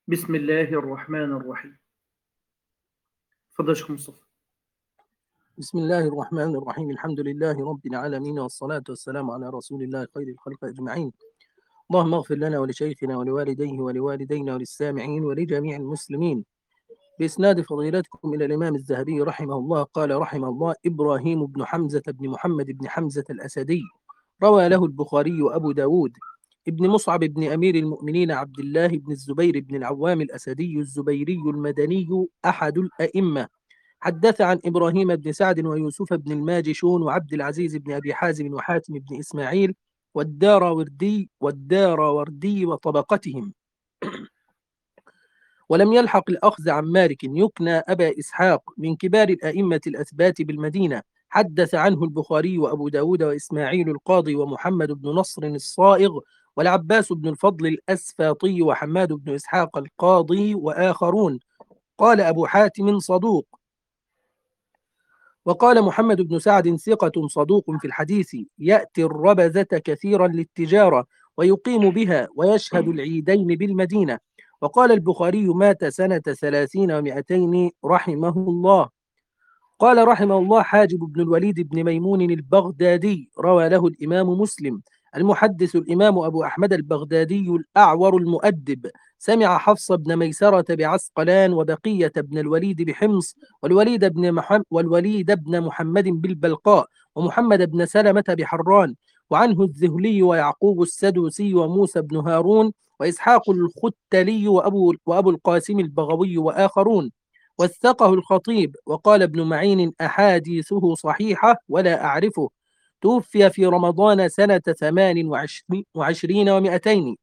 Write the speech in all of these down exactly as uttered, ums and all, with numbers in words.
بسم الله الرحمن الرحيم. تفضل يا شيخ مصطفى. بسم الله الرحمن الرحيم. الحمد لله رب العالمين، والصلاة والسلام على رسول الله خير الخلق أجمعين. اللهم اغفر لنا ولشيخنا ولوالديه ولوالدينا وللسامعين ولجميع المسلمين. بإسناد فضيلتكم إلى الإمام الذهبي رحمه الله قال رحمه الله: إبراهيم بن حمزة بن محمد بن حمزة الأسدي روى له البخاري وأبو داود. ابن مصعب بن أمير المؤمنين عبد الله بن الزبير بن العوام الأسدي الزبيري المدني أحد الأئمة. حدث عن إبراهيم بن سعد ويوسف بن الماجشون وعبد العزيز بن أبي حازم وحاتم بن إسماعيل والداراوردي والداراوردي وطبقتهم. ولم يلحق الأخذ عن مالك يكنى أبا إسحاق من كبار الأئمة الأثبات بالمدينة. حدث عنه البخاري وأبو داود وإسماعيل القاضي ومحمد بن نصر الصائغ والعباس بن الفضل الأسفاطي وحماد بن إسحاق القاضي وآخرون. قال أبو حاتم: صدوق. وقال محمد بن سعد: ثقة صدوق في الحديث، يأتي الربذة كثيرا للتجارة ويقيم بها ويشهد العيدين بالمدينة. وقال البخاري: مات سنة ثلاثين ومائتين رحمه الله. قال رحمه الله: حاجب بن الوليد بن ميمون البغدادي روى له الإمام مسلم. المحدث الإمام أبو أحمد البغدادي الأعور المؤدب سمع حفص بن ميسرة بعسقلان وبقية بن الوليد بحمص والوليد بن محمد والوليد بن محمد بالبلقاء ومحمد بن سلمة بحران، وعنه الذهلي ويعقوب السدوسي وموسى بن هارون وإسحاق الختلي وأبو, وأبو القاسم البغوي وآخرون. وثقه الخطيب. وقال ابن معين: أحاديثه صحيحة ولا أعرفه. توفي في رمضان سنة ثمان وعشرين ومائتين.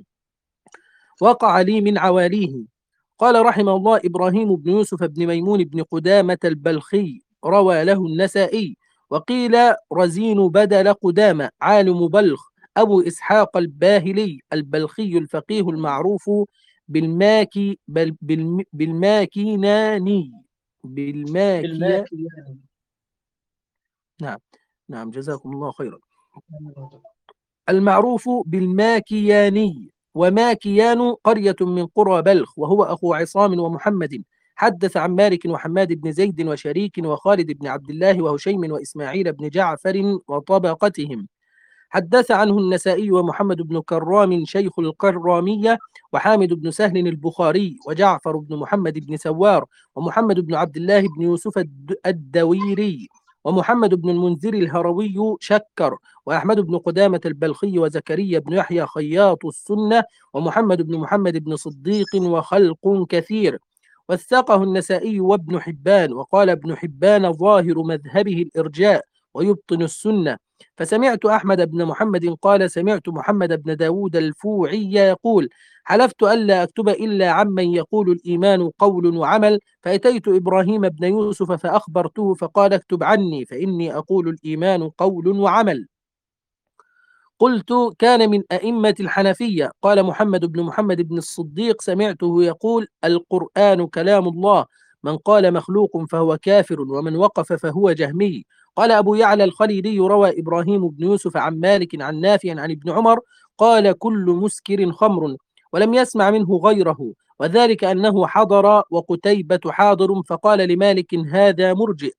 وقع لي من عواليه. قال رحمه الله: إبراهيم بن يوسف بن ميمون بن قدامة البلخي روى له النسائي. وقيل رزين بدل قدامة عالم بلخ أبو إسحاق الباهلي البلخي الفقيه المعروف بالماكي بل بالم بالماكيناني بالماكيا بالماكيان. نعم نعم جزاكم الله خيرا. المعروف بالماكياني. وماكيان قرية من قرى بلخ، وهو أخو عصام ومحمد. حدث عن مالك وحماد بن زيد وشريك وخالد بن عبد الله وهشيم وإسماعيل بن جعفر وطبقتهم. حدث عنه النسائي ومحمد بن كرام شيخ الكرامية وحامد بن سهل البخاري وجعفر بن محمد بن سوار ومحمد بن عبد الله بن يوسف الدويري ومحمد بن المنذر الهروي شكر وأحمد بن قدامة البلخي وزكريا بن يحيى خياط السنة ومحمد بن محمد بن صديق وخلق كثير. وثقه النسائي وابن حبان. وقال ابن حبان: ظاهر مذهبه الإرجاء ويبطن السنة. فسمعت أحمد بن محمد قال: سمعت محمد بن داود الفوعي يقول: حلفت ألا أكتب إلا عمن يقول الإيمان قول وعمل، فأتيت إبراهيم بن يوسف فأخبرته فقال: اكتب عني فإني أقول الإيمان قول وعمل. قلت: كان من أئمة الحنفية. قال محمد بن محمد بن الصديق: سمعته يقول: القرآن كلام الله، من قال مخلوق فهو كافر، ومن وقف فهو جهمي. قال أبو يعلى الخليلي: روى إبراهيم بن يوسف عن مالك عن نافع عن ابن عمر قال: كل مسكر خمر، ولم يسمع منه غيره، وذلك أنه حضر وقتيبة حاضر، فقال لمالك: هذا مرجئ،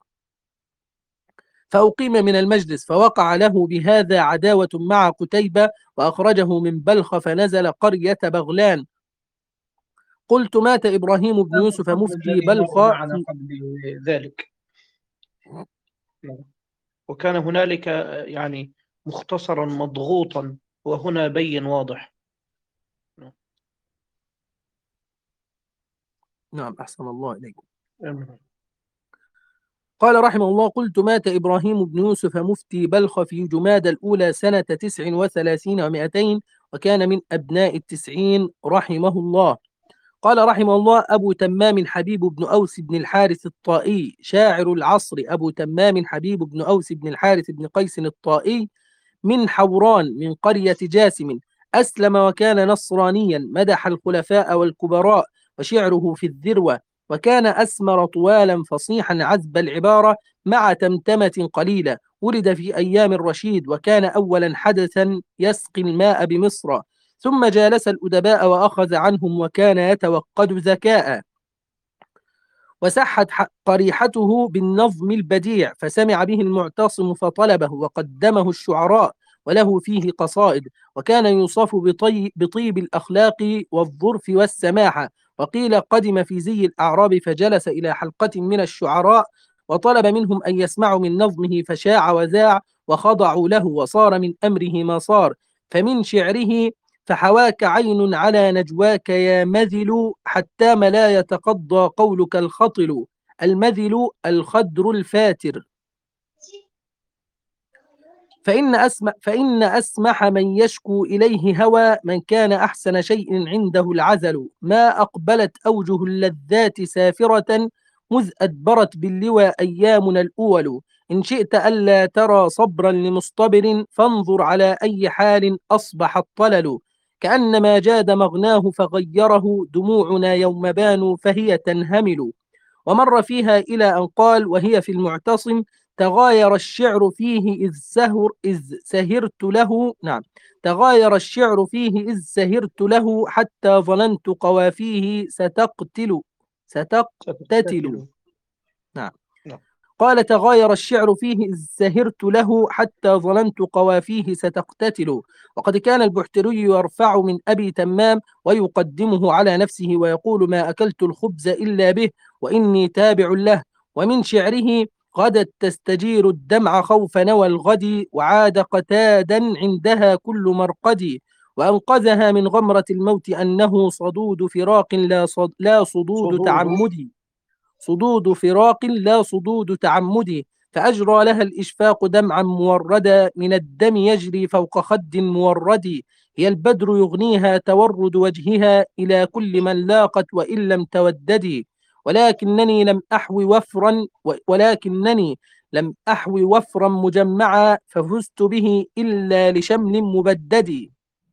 فأقيم من المجلس، فوقع له بهذا عداوة مع قتيبة، وأخرجه من بلخ فنزل قرية بغلان. قلت: مات إبراهيم بن يوسف الفصل مفتي الذي بلخ مر معنا في قبل ذلك، وكان هنالك يعني مختصرا مضغوطا، وهنا بين واضح. نعم أحسن الله إليكم. قال رحمه الله: قلت: مات إبراهيم بن يوسف مفتي بلخ في جماد الأولى سنة تسع وثلاثين ومائتين، وكان من أبناء التسعين رحمه الله. قال رحمه الله: أبو تمام حبيب بن أوس بن الحارث الطائي شاعر العصر. أبو تمام حبيب بن أوس بن الحارث بن قيس الطائي من حوران من قرية جاسم، أسلم وكان نصرانيا، مدح الخلفاء والكبراء وشعره في الذروة، وكان أسمر طوالا فصيحا عذب العبارة مع تمتمة قليلة. ولد في أيام الرشيد، وكان أولا حدثا يسقي الماء بمصر، ثم جالس الأدباء وأخذ عنهم وكان يتوقد ذكاء. وسحت قريحته بالنظم البديع فسمع به المعتصم فطلبه وقدمه الشعراء وله فيه قصائد. وكان يوصف بطي بطيب الأخلاق والظرف والسماحة. وقيل قدم في زي الأعراب فجلس إلى حلقة من الشعراء وطلب منهم أن يسمعوا من نظمه فشاع وذاع وخضعوا له وصار من أمره ما صار. فمن شعره فحواك عين على نجواك يا مذل حتى ما لا يتقضى قولك الخطل. المذل الخدر الفاتر. فإن أسمح, فإن أسمح من يشكو إليه هوى من كان أحسن شيء عنده العزل. ما أقبلت أوجه اللذات سافرة مذ أدبرت باللوى أيامنا الأول. إن شئت ألا ترى صبرا لمصطبر فانظر على أي حال أصبح الطلل. كأنما جاد مغناه فغيره دموعنا يوم بانوا فهي تنهمل. ومر فيها إلى أن قال وهي في المعتصم تغاير الشعر فيه إذ سهر إذ سهرت له. نعم تغاير الشعر فيه إذ سهرت له حتى ظننت قوافيه ستقتل ستقتتل. نعم قال تغاير الشعر فيه إذ سهرت له حتى ظننت قوافيه ستقتتل. وقد كان البحتري يرفع من أبي تمام ويقدمه على نفسه ويقول ما أكلت الخبز إلا به وإني تابع له. ومن شعره غدت تستجير الدمع خوف نوى الغد وعاد قتادا عندها كل مرقد. وأنقذها من غمرة الموت أنه صدود فراق لا, صد لا صدود تعمد صدود فراق لا صدود تعمد. فأجرى لها الإشفاق دمعا موردا من الدم يجري فوق خد مورد. هي البدر يغنيها تورد وجهها إلى كل من لاقت وإن لم توددي. ولكنني لم أحوي وفرا ولكنني لم أحوي وفرا مجمعا ففزت به إلا لشمل مبدد.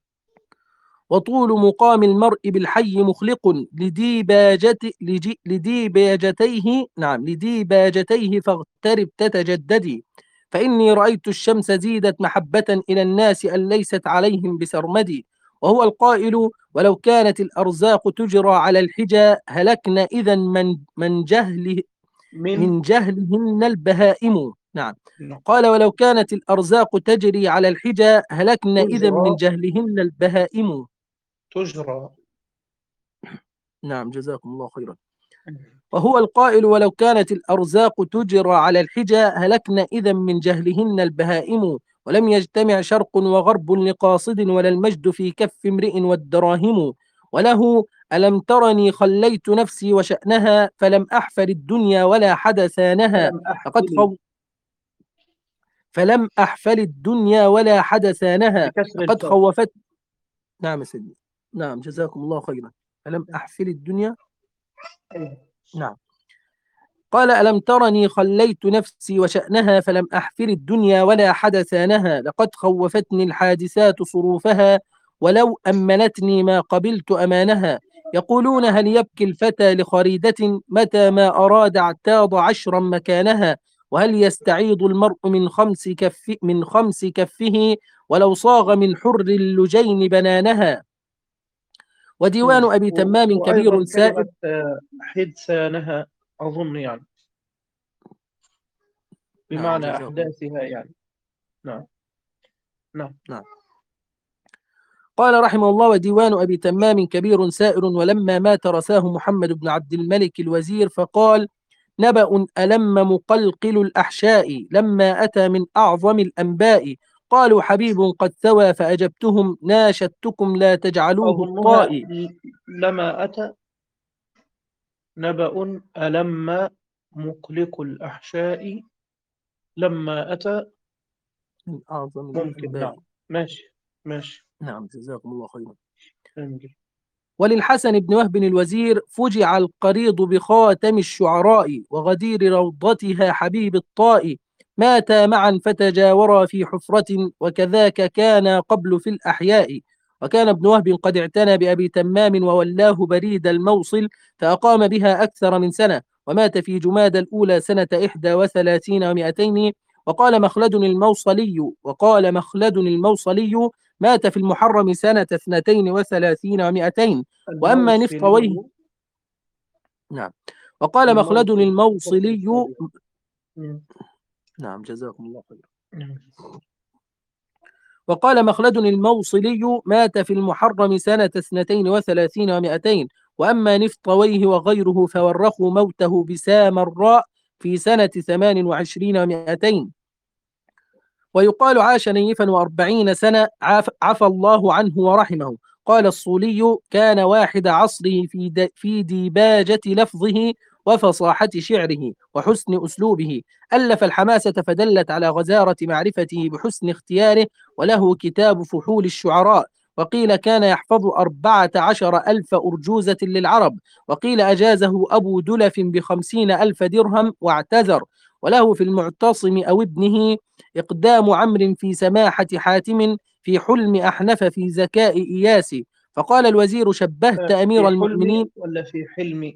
وطول مقام المرء بالحي مخلق لديباجت لديباجتيه نعم لديباجتيه فاغترب تتجددي. فإني رأيت الشمس زيدت محبة إلى الناس أن ليست عليهم بسرمدي. وهو القائل ولو كانت الأرزاق تجرى على الحجى هلكنا إذا من من جهله من من جهلهن البهائم. نعم نعم. قال ولو كانت الأرزاق تجري على الحجى هلكنا إذا من تجرى جهلهن البهائم. تجرى نعم جزاكم الله خيرا. وهو القائل ولو كانت الأرزاق تجرى على الحجى هلكنا إذا من جهلهن البهائم. ولم يجتمع شرق وغرب لقاصد ولا المجد في كف امرئ والدراهم. وله ألم ترني خليت نفسي وشأنها فلم أحفل الدنيا ولا حدثانها. فلم لقد أحفل خو فلم أحفل الدنيا ولا حدثانها بكسر لقد الفاء. خوفت. نعم سيدي. نعم جزاكم الله خيرا. فلم أحفل الدنيا. نعم قال ألم ترني خليت نفسي وشأنها فلم أحفل الدنيا ولا حدثانها. لقد خوفتني الحادثات صروفها ولو أمنتني ما قبلت أمانها. يقولون هل يبكي الفتى لخريدة متى ما أراد اعتاض عشرا مكانها. وهل يستعيض المرء من خمس كف من خمس كفه ولو صاغ من حر اللجين بنانها. وديوان أبي تمام كبير وأيضا سائر. كلمة آه، حدثانها أظن يعني نعم بمعنى جزاكم. أحداثها يعني. نعم نعم نعم قال رحمه الله وديوان أبي تمام كبير سائر. ولما مات رساه محمد بن عبد الملك الوزير فقال نبأ ألم مقلقل الأحشاء لما أتى من أعظم الأنباء. قالوا حبيب قد ثوى فأجبتهم ناشدتكم لا تجعلوه أظنها الطائي. لما أتى نبأ ألم مقلق الأحشاء لما أتى من أعظم ممكن. الأنباء. نعم ماشي ماشي. نعم جزاكم الله خيرا. فهمت. وللحسن بن وهب الوزير فجع القريض بخاتم الشعراء وغدير روضتها حبيب الطاء. ماتا معا فتجاورا في حفرة وكذاك كان قبل في الأحياء. وكان ابن وهب قد اعتنى بأبي تمام وولاه بريد الموصل فأقام بها أكثر من سنة. ومات في جماد الأولى سنة إحدى وثلاثين ومائتين. وقال مخلد الموصلي وقال مخلد الموصلي مات في المحرم سنة اثنتين وثلاثين ومائتين. وأما نفطويه الموصلي. نعم. وقال مخلد الموصلي. الموصلي مم. نعم جزاكم الله خير. نعم. وقال مخلد الموصلي مات في المحرم سنة اثنتين وثلاثين ومائتين. وأما نفطويه وغيره فورخوا موته بسامراء في سنة ثمان وعشرين ومائتين. ويقال عاش نيفا وأربعين سنة عف, عفى الله عنه ورحمه. قال الصولي كان واحد عصره في, د في ديباجة لفظه وفصاحة شعره وحسن أسلوبه. ألف الحماسة فدلت على غزارة معرفته بحسن اختياره، وله كتاب فحول الشعراء. وقيل كان يحفظ أربعة عشر ألف أرجوزة للعرب. وقيل أجازه أبو دلف بخمسين ألف درهم واعتذر. وله في المعتصم أو ابنه إقدام عمرو في سماحة حاتم، في حلم أحنف، في ذكاء إياس. فقال الوزير شبهت أمير في حلم المؤمنين. ولا في حلم؟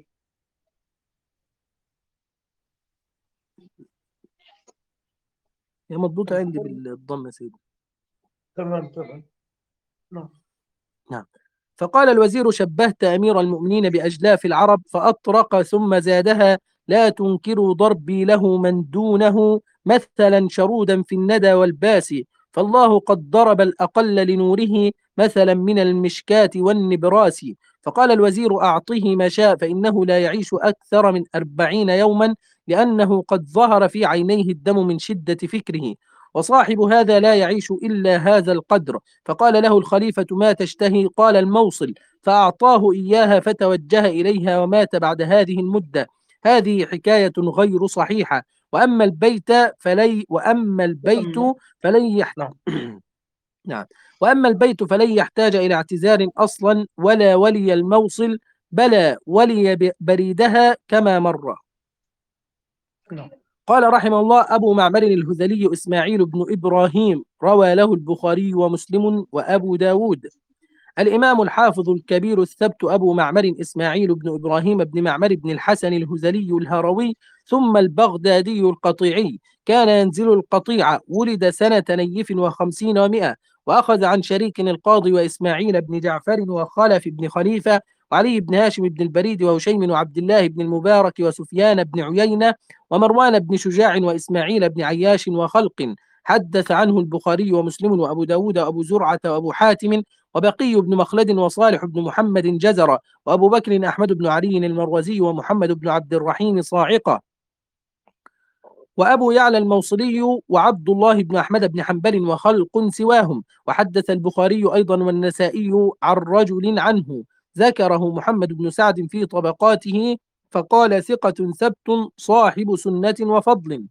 هي مضبوطة عندي الحلم. بالضم سيدي. تمام تمام. نعم. نعم. فقال الوزير شبهت أمير المؤمنين بأجلاف العرب، فأطرق ثم زادها لا تنكروا ضربي له من دونه مثلا شرودا في الندى والباس. فالله قد ضرب الأقل لنوره مثلا من المشكاة والنبراس. فقال الوزير أعطه ما شاء فإنه لا يعيش أكثر من أربعين يوما، لأنه قد ظهر في عينيه الدم من شدة فكره، وصاحب هذا لا يعيش إلا هذا القدر. فقال له الخليفة ما تشتهي؟ قال الموصل، فأعطاه إياها فتوجه إليها ومات بعد هذه المدة. هذه حكاية غير صحيحة. وأما البيت فلي وأما البيت وأما فلن يحت... نعم. نعم. وأما البيت فلن يحتاج إلى اعتذار أصلا، ولا ولي الموصل، بلى ولي ب- بريدها كما مر. نعم. قال رحمه الله أبو معمر الهذلي إسماعيل بن إبراهيم، روى له البخاري ومسلم وأبو داود. الإمام الحافظ الكبير الثبت أبو معمر إسماعيل بن إبراهيم بن معمر بن الحسن الهذلي الهروي، ثم البغدادي القطيعي. كان ينزل القطيعة. ولد سنة نيف وخمسين ومائة. وأخذ عن شريك القاضي وإسماعيل بن جعفر وخلف بن خليفة وعلي بن هاشم بن البريد وهشيم وعبد الله بن المبارك وسفيان بن عيينة ومروان بن شجاع وإسماعيل بن عياش وخلق. حدث عنه البخاري ومسلم وأبو داود وأبو زرعة وأبو حاتم وبقي بن مخلد وصالح بن محمد جزر وأبو بكر أحمد بن علي المروزي ومحمد بن عبد الرحيم صاعقة وأبو يعلى الموصلي وعبد الله بن أحمد بن حنبل وخلق سواهم. وحدث البخاري أيضا والنسائي عن رجل عنه ذكره محمد بن سعد في طبقاته، فقال ثقة ثبت صاحب سنة وفضل.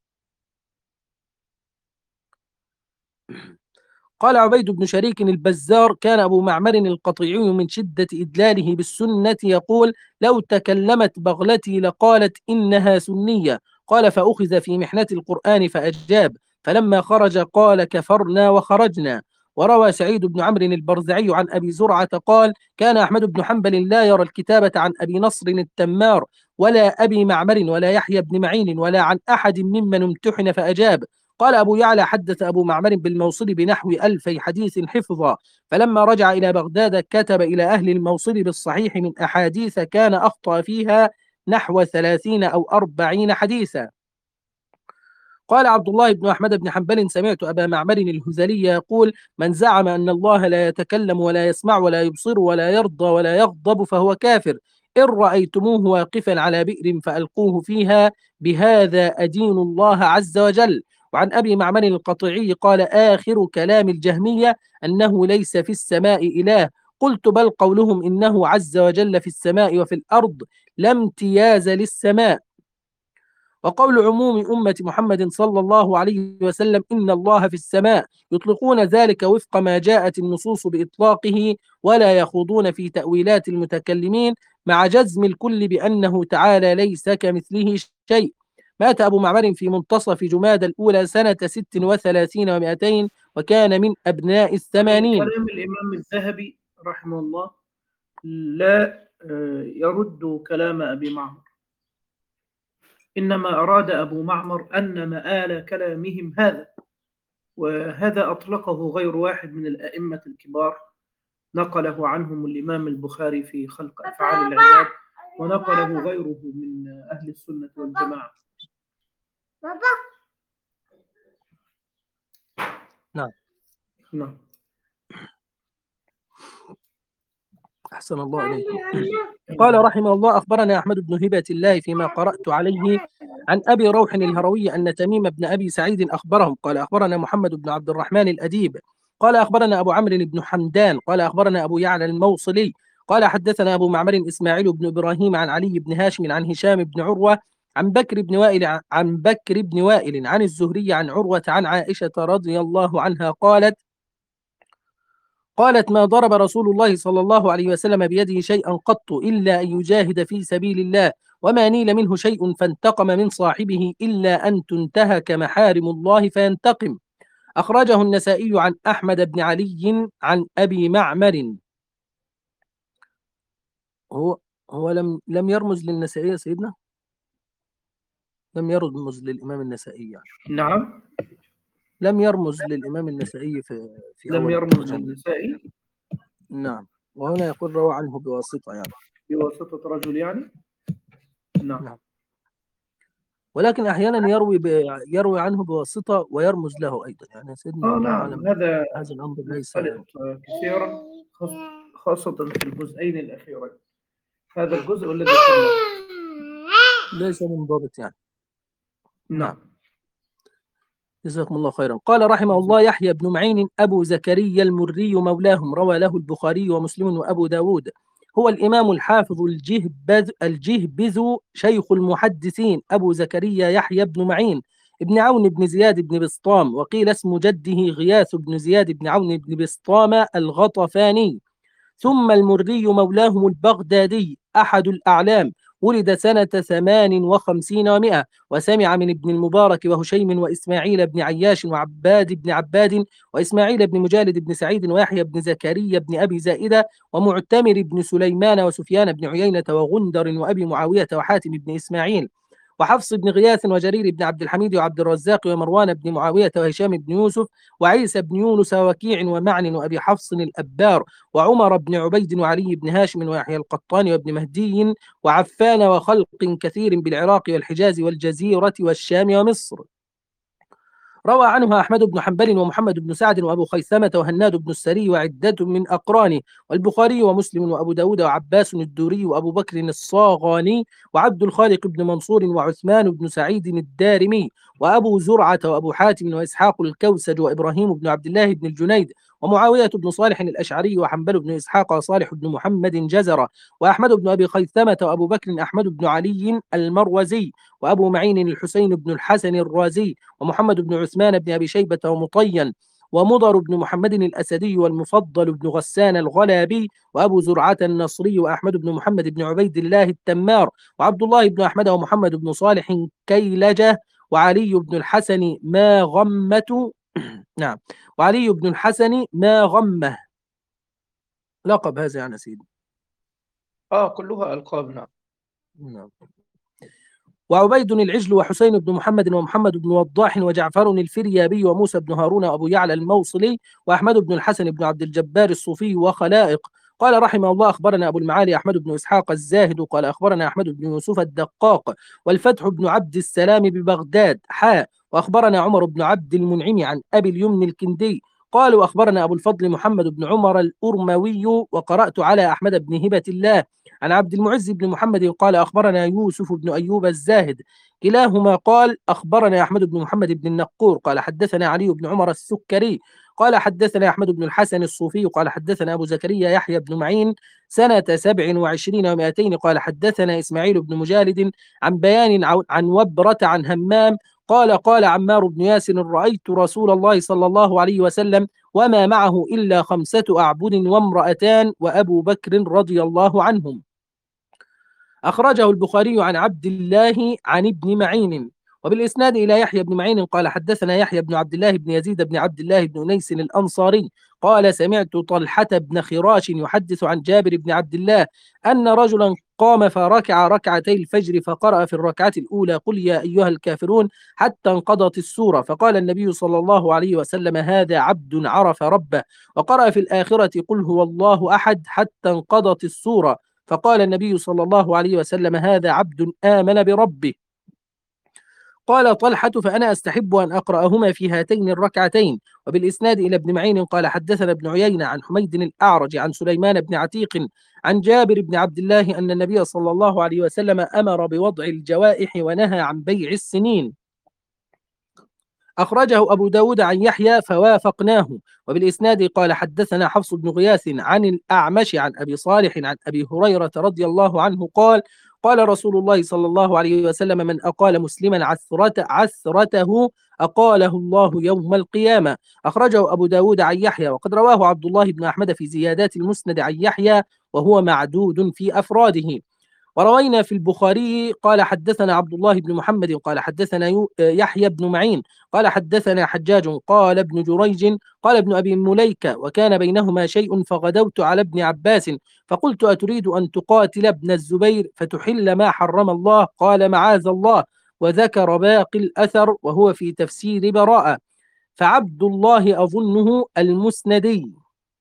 قال عبيد بن شريك البزار كان أبو معمر القطيعي من شدة إدلاله بالسنة يقول لو تكلمت بغلتي لقالت إنها سنية. قال فأخذ في محنة القرآن فأجاب، فلما خرج قال كفرنا وخرجنا. وروى سعيد بن عمرو البرزعي عن أبي زرعة قال كان أحمد بن حنبل لا يرى الكتابة عن أبي نصر التمار ولا أبي معمر ولا يحيى بن معين ولا عن أحد ممن امتحن فأجاب. قال أبو يعلى حدث أبو معمر بالموصل بنحو ألفي حديث حفظا، فلما رجع إلى بغداد كتب إلى أهل الموصل بالصحيح من أحاديث كان أخطأ فيها نحو ثلاثين أو أربعين حديثا. قال عبد الله بن أحمد بن حنبل سمعت أبا معمر الهذلي يقول من زعم أن الله لا يتكلم ولا يسمع ولا يبصر ولا يرضى ولا يغضب فهو كافر. إن رأيتموه واقفا على بئر فألقوه فيها، بهذا أدين الله عز وجل. وعن أبي معمر القطيعي قال آخر كلام الجهمية أنه ليس في السماء إله. قلت بل قولهم إنه عز وجل في السماء وفي الأرض لا امتياز للسماء. وقول عموم أمة محمد صلى الله عليه وسلم إن الله في السماء يطلقون ذلك وفق ما جاءت النصوص بإطلاقه، ولا يخوضون في تأويلات المتكلمين، مع جزم الكل بأنه تعالى ليس كمثله شيء. مات أبو معمر في منتصف جماد الأولى سنة ست وثلاثين ومائتين، وكان من أبناء يعني الثمانين. كلام الإمام الذهبي رحمه الله لا آه، يرد كلام أبي معمر، إنما أراد أبو معمر أن مآل كلامهم هذا، وهذا أطلقه غير واحد من الأئمة الكبار، نقله عنهم الإمام البخاري في خلق أفعال العباد، ونقله غيره من أهل السنة والجماعة. نعم. نعم. أحسن الله عليك. قال رحمه الله: أخبرنا أحمد بن هبة الله فيما قرأت عليه عن أبي روح الهروي أن تميم بن أبي سعيد أخبرهم قال: أخبرنا محمد بن عبد الرحمن الأديب قال: أخبرنا أبو عمرو بن حمدان قال: أخبرنا أبو يعلى الموصلي قال: حدثنا أبو معمر إسماعيل بن إبراهيم عن علي بن هاشم عن هشام بن عروة عن بكر بن وائل عن بكر بن وائل عن الزهري عن عروة عن عائشة رضي الله عنها قالت: قالت: ما ضرب رسول الله صلى الله عليه وسلم بيده شيئا قط إلا أن يجاهد في سبيل الله، وما نيل منه شيء فانتقم من صاحبه إلا أن تنتهك محارم الله فينتقم. أخرجه النسائي عن أحمد بن علي عن أبي معمر. هو هو لم لم يرمز للنسائي يا سيدنا؟ لم يرمز للإمام النسائي يعني. نعم. لم يرمز للإمام النسائي في في لم أول يرمز الترجمة. للنسائي. نعم. وهنا يقول روى عنه بواسطة يعني. بواسطة رجل يعني. نعم. نعم. ولكن أحيانا يروي ب... يروي عنه بواسطة ويرمز له أيضا يعني سيدنا آه الله نعم. أعلم. هذا هذا الأمر ليس يختلط كثيرا، خاصة في الجزئين الأخيرين. هذا الجزء الذي ليس منضبط يعني. نعم. جزاكم الله خيرا. قال رحمه الله: يحيى بن معين أبو زكريا المري مولاهم، روى له البخاري ومسلم وأبو داود. هو الإمام الحافظ الجهبذ الجهبذ شيخ المحدثين أبو زكريا يحيى بن معين ابن عون بن زياد بن بسطام، وقيل اسم جده غياث بن زياد بن عون بن بسطام الغطفاني. ثم المري مولاهم البغدادي أحد الأعلام، ولد سنة ثمان وخمسين ومائة، وسمع من ابن المبارك وهشيم وإسماعيل بن عياش وعباد بن عباد وإسماعيل بن مجالد بن سعيد ويحيى بن زكريا بن أبي زائدة ومعتمر بن سليمان وسفيان بن عيينة وغندر وأبي معاوية وحاتم بن إسماعيل وحفص بن غياث وجرير بن عبد الحميد وعبد الرزاق ومروان بن معاوية وهشام بن يوسف وعيسى بن يونس ووكيع ومعن وأبي حفص الأبار وعمر بن عبيد وعلي بن هاشم ويحيى القطان وابن مهدي وعفان وخلق كثير بالعراق والحجاز والجزيرة والشام ومصر. روى عنها أحمد بن حنبل ومحمد بن سعد وأبو خيثمة وهناد بن السري وعدة من أقرانه، والبخاري ومسلم وأبو داود وعباس الدوري وأبو بكر الصاغاني وعبد الخالق بن منصور وعثمان بن سعيد الدارمي وأبو زرعة وأبو حاتم وإسحاق الكوسج وإبراهيم بن عبد الله بن الجنيد ومعاوية بن صالح الأشعري وحنبل بن إسحاق وصالح بن محمد جزرة وأحمد بن أبي خيثمة وأبو بكر أحمد بن علي المروزي وأبو معين الحسين بن الحسن الرازي ومحمد بن عثمان بن أبي شيبة ومطين ومضر بن محمد الأسدي والمفضل بن غسان الغلابي وأبو زرعة النصري وأحمد بن محمد بن عبيد الله التمار وعبد الله بن أحمد ومحمد بن صالح كيلجة وعلي بن الحسن ما غمة نعم وعلي بن الحسن ما غمه. لقب هذا يعني سيدي. آه كلها ألقاب. نعم. نعم. وعبيد العجل وحسين بن محمد ومحمد بن وضاح وجعفر الفريابي وموسى بن هارون وأبو يعلى الموصلي وأحمد بن الحسن بن عبد الجبار الصوفي وخلائق. قال رحمه الله: أخبرنا أبو المعالي أحمد بن إسحاق الزاهد قال: أخبرنا أحمد بن يوسف الدقاق والفتح بن عبد السلام ببغداد حاء. وأخبرنا عمر بن عبد المنعم عن أبي اليمن الكندي قالوا: أخبرنا أبو الفضل محمد بن عمر الأرموي وقرأت على أحمد بن هبة الله عن عبد المعز بن محمد قال: أخبرنا يوسف بن أيوب الزاهد كلاهما قال: أخبرنا أحمد بن محمد بن النقور قال: حدثنا علي بن عمر السكري قال: حدثنا أحمد بن الحسن الصوفي قال: حدثنا أبو زكريا يحيى بن معين سنة سبع وعشرين ومائتين قال: حدثنا إسماعيل بن مجالد عن بيان عن وبرة عن همام قال: قال عمار بن ياسر: رأيت رسول الله صلى الله عليه وسلم وما معه إلا خمسة أعبد وامرأتان وأبو بكر رضي الله عنهم. أخرجه البخاري عن عبد الله عن ابن معين. وبالإسناد إلى يحيى بن معين قال حدثنا يحيى بن عبد الله بن يزيد بن عبد الله بن أنيس الأنصاري قال سمعت طلحة بن خراش يحدث عن جابر بن عبد الله أن رجلا قام فركع ركعتي الفجر فقرأ في الركعة الأولى قل يا أيها الكافرون حتى انقضت السورة، فقال النبي صلى الله عليه وسلم هذا عبد عرف ربه، وقرأ في الآخرة قل هو الله أحد حتى انقضت السورة، فقال النبي صلى الله عليه وسلم هذا عبد آمن بربه. قال طلحة فأنا أستحب أن أقرأهما في هاتين الركعتين. وبالإسناد إلى ابن معين قال حدثنا ابن عيينة عن حميد الأعرج عن سليمان بن عتيق عن جابر بن عبد الله أن النبي صلى الله عليه وسلم أمر بوضع الجوائح ونهى عن بيع السنين. أخرجه أبو داود عن يحيى فوافقناه. وبالإسناد قال حدثنا حفص بن غياث عن الأعمش عن أبي صالح عن أبي هريرة رضي الله عنه قال قال رسول الله صلى الله عليه وسلم من أقال مسلما عثرت عثرته أقاله الله يوم القيامة. أخرجه أبو داود عن يحيى وقد رواه عبد الله بن أحمد في زيادات المسند عن يحيى وهو معدود في أفراده. وروينا في البخاري قال حدثنا عبد الله بن محمد قال حدثنا يحيى بن معين قال حدثنا حجاج قال ابن جريج قال ابن أبي مليكة وكان بينهما شيء فغدوت على ابن عباس فقلت أتريد أن تقاتل ابن الزبير فتحل ما حرم الله؟ قال معاذ الله، وذكر باقي الأثر وهو في تفسير براءة. فعبد الله أظنه المسندي.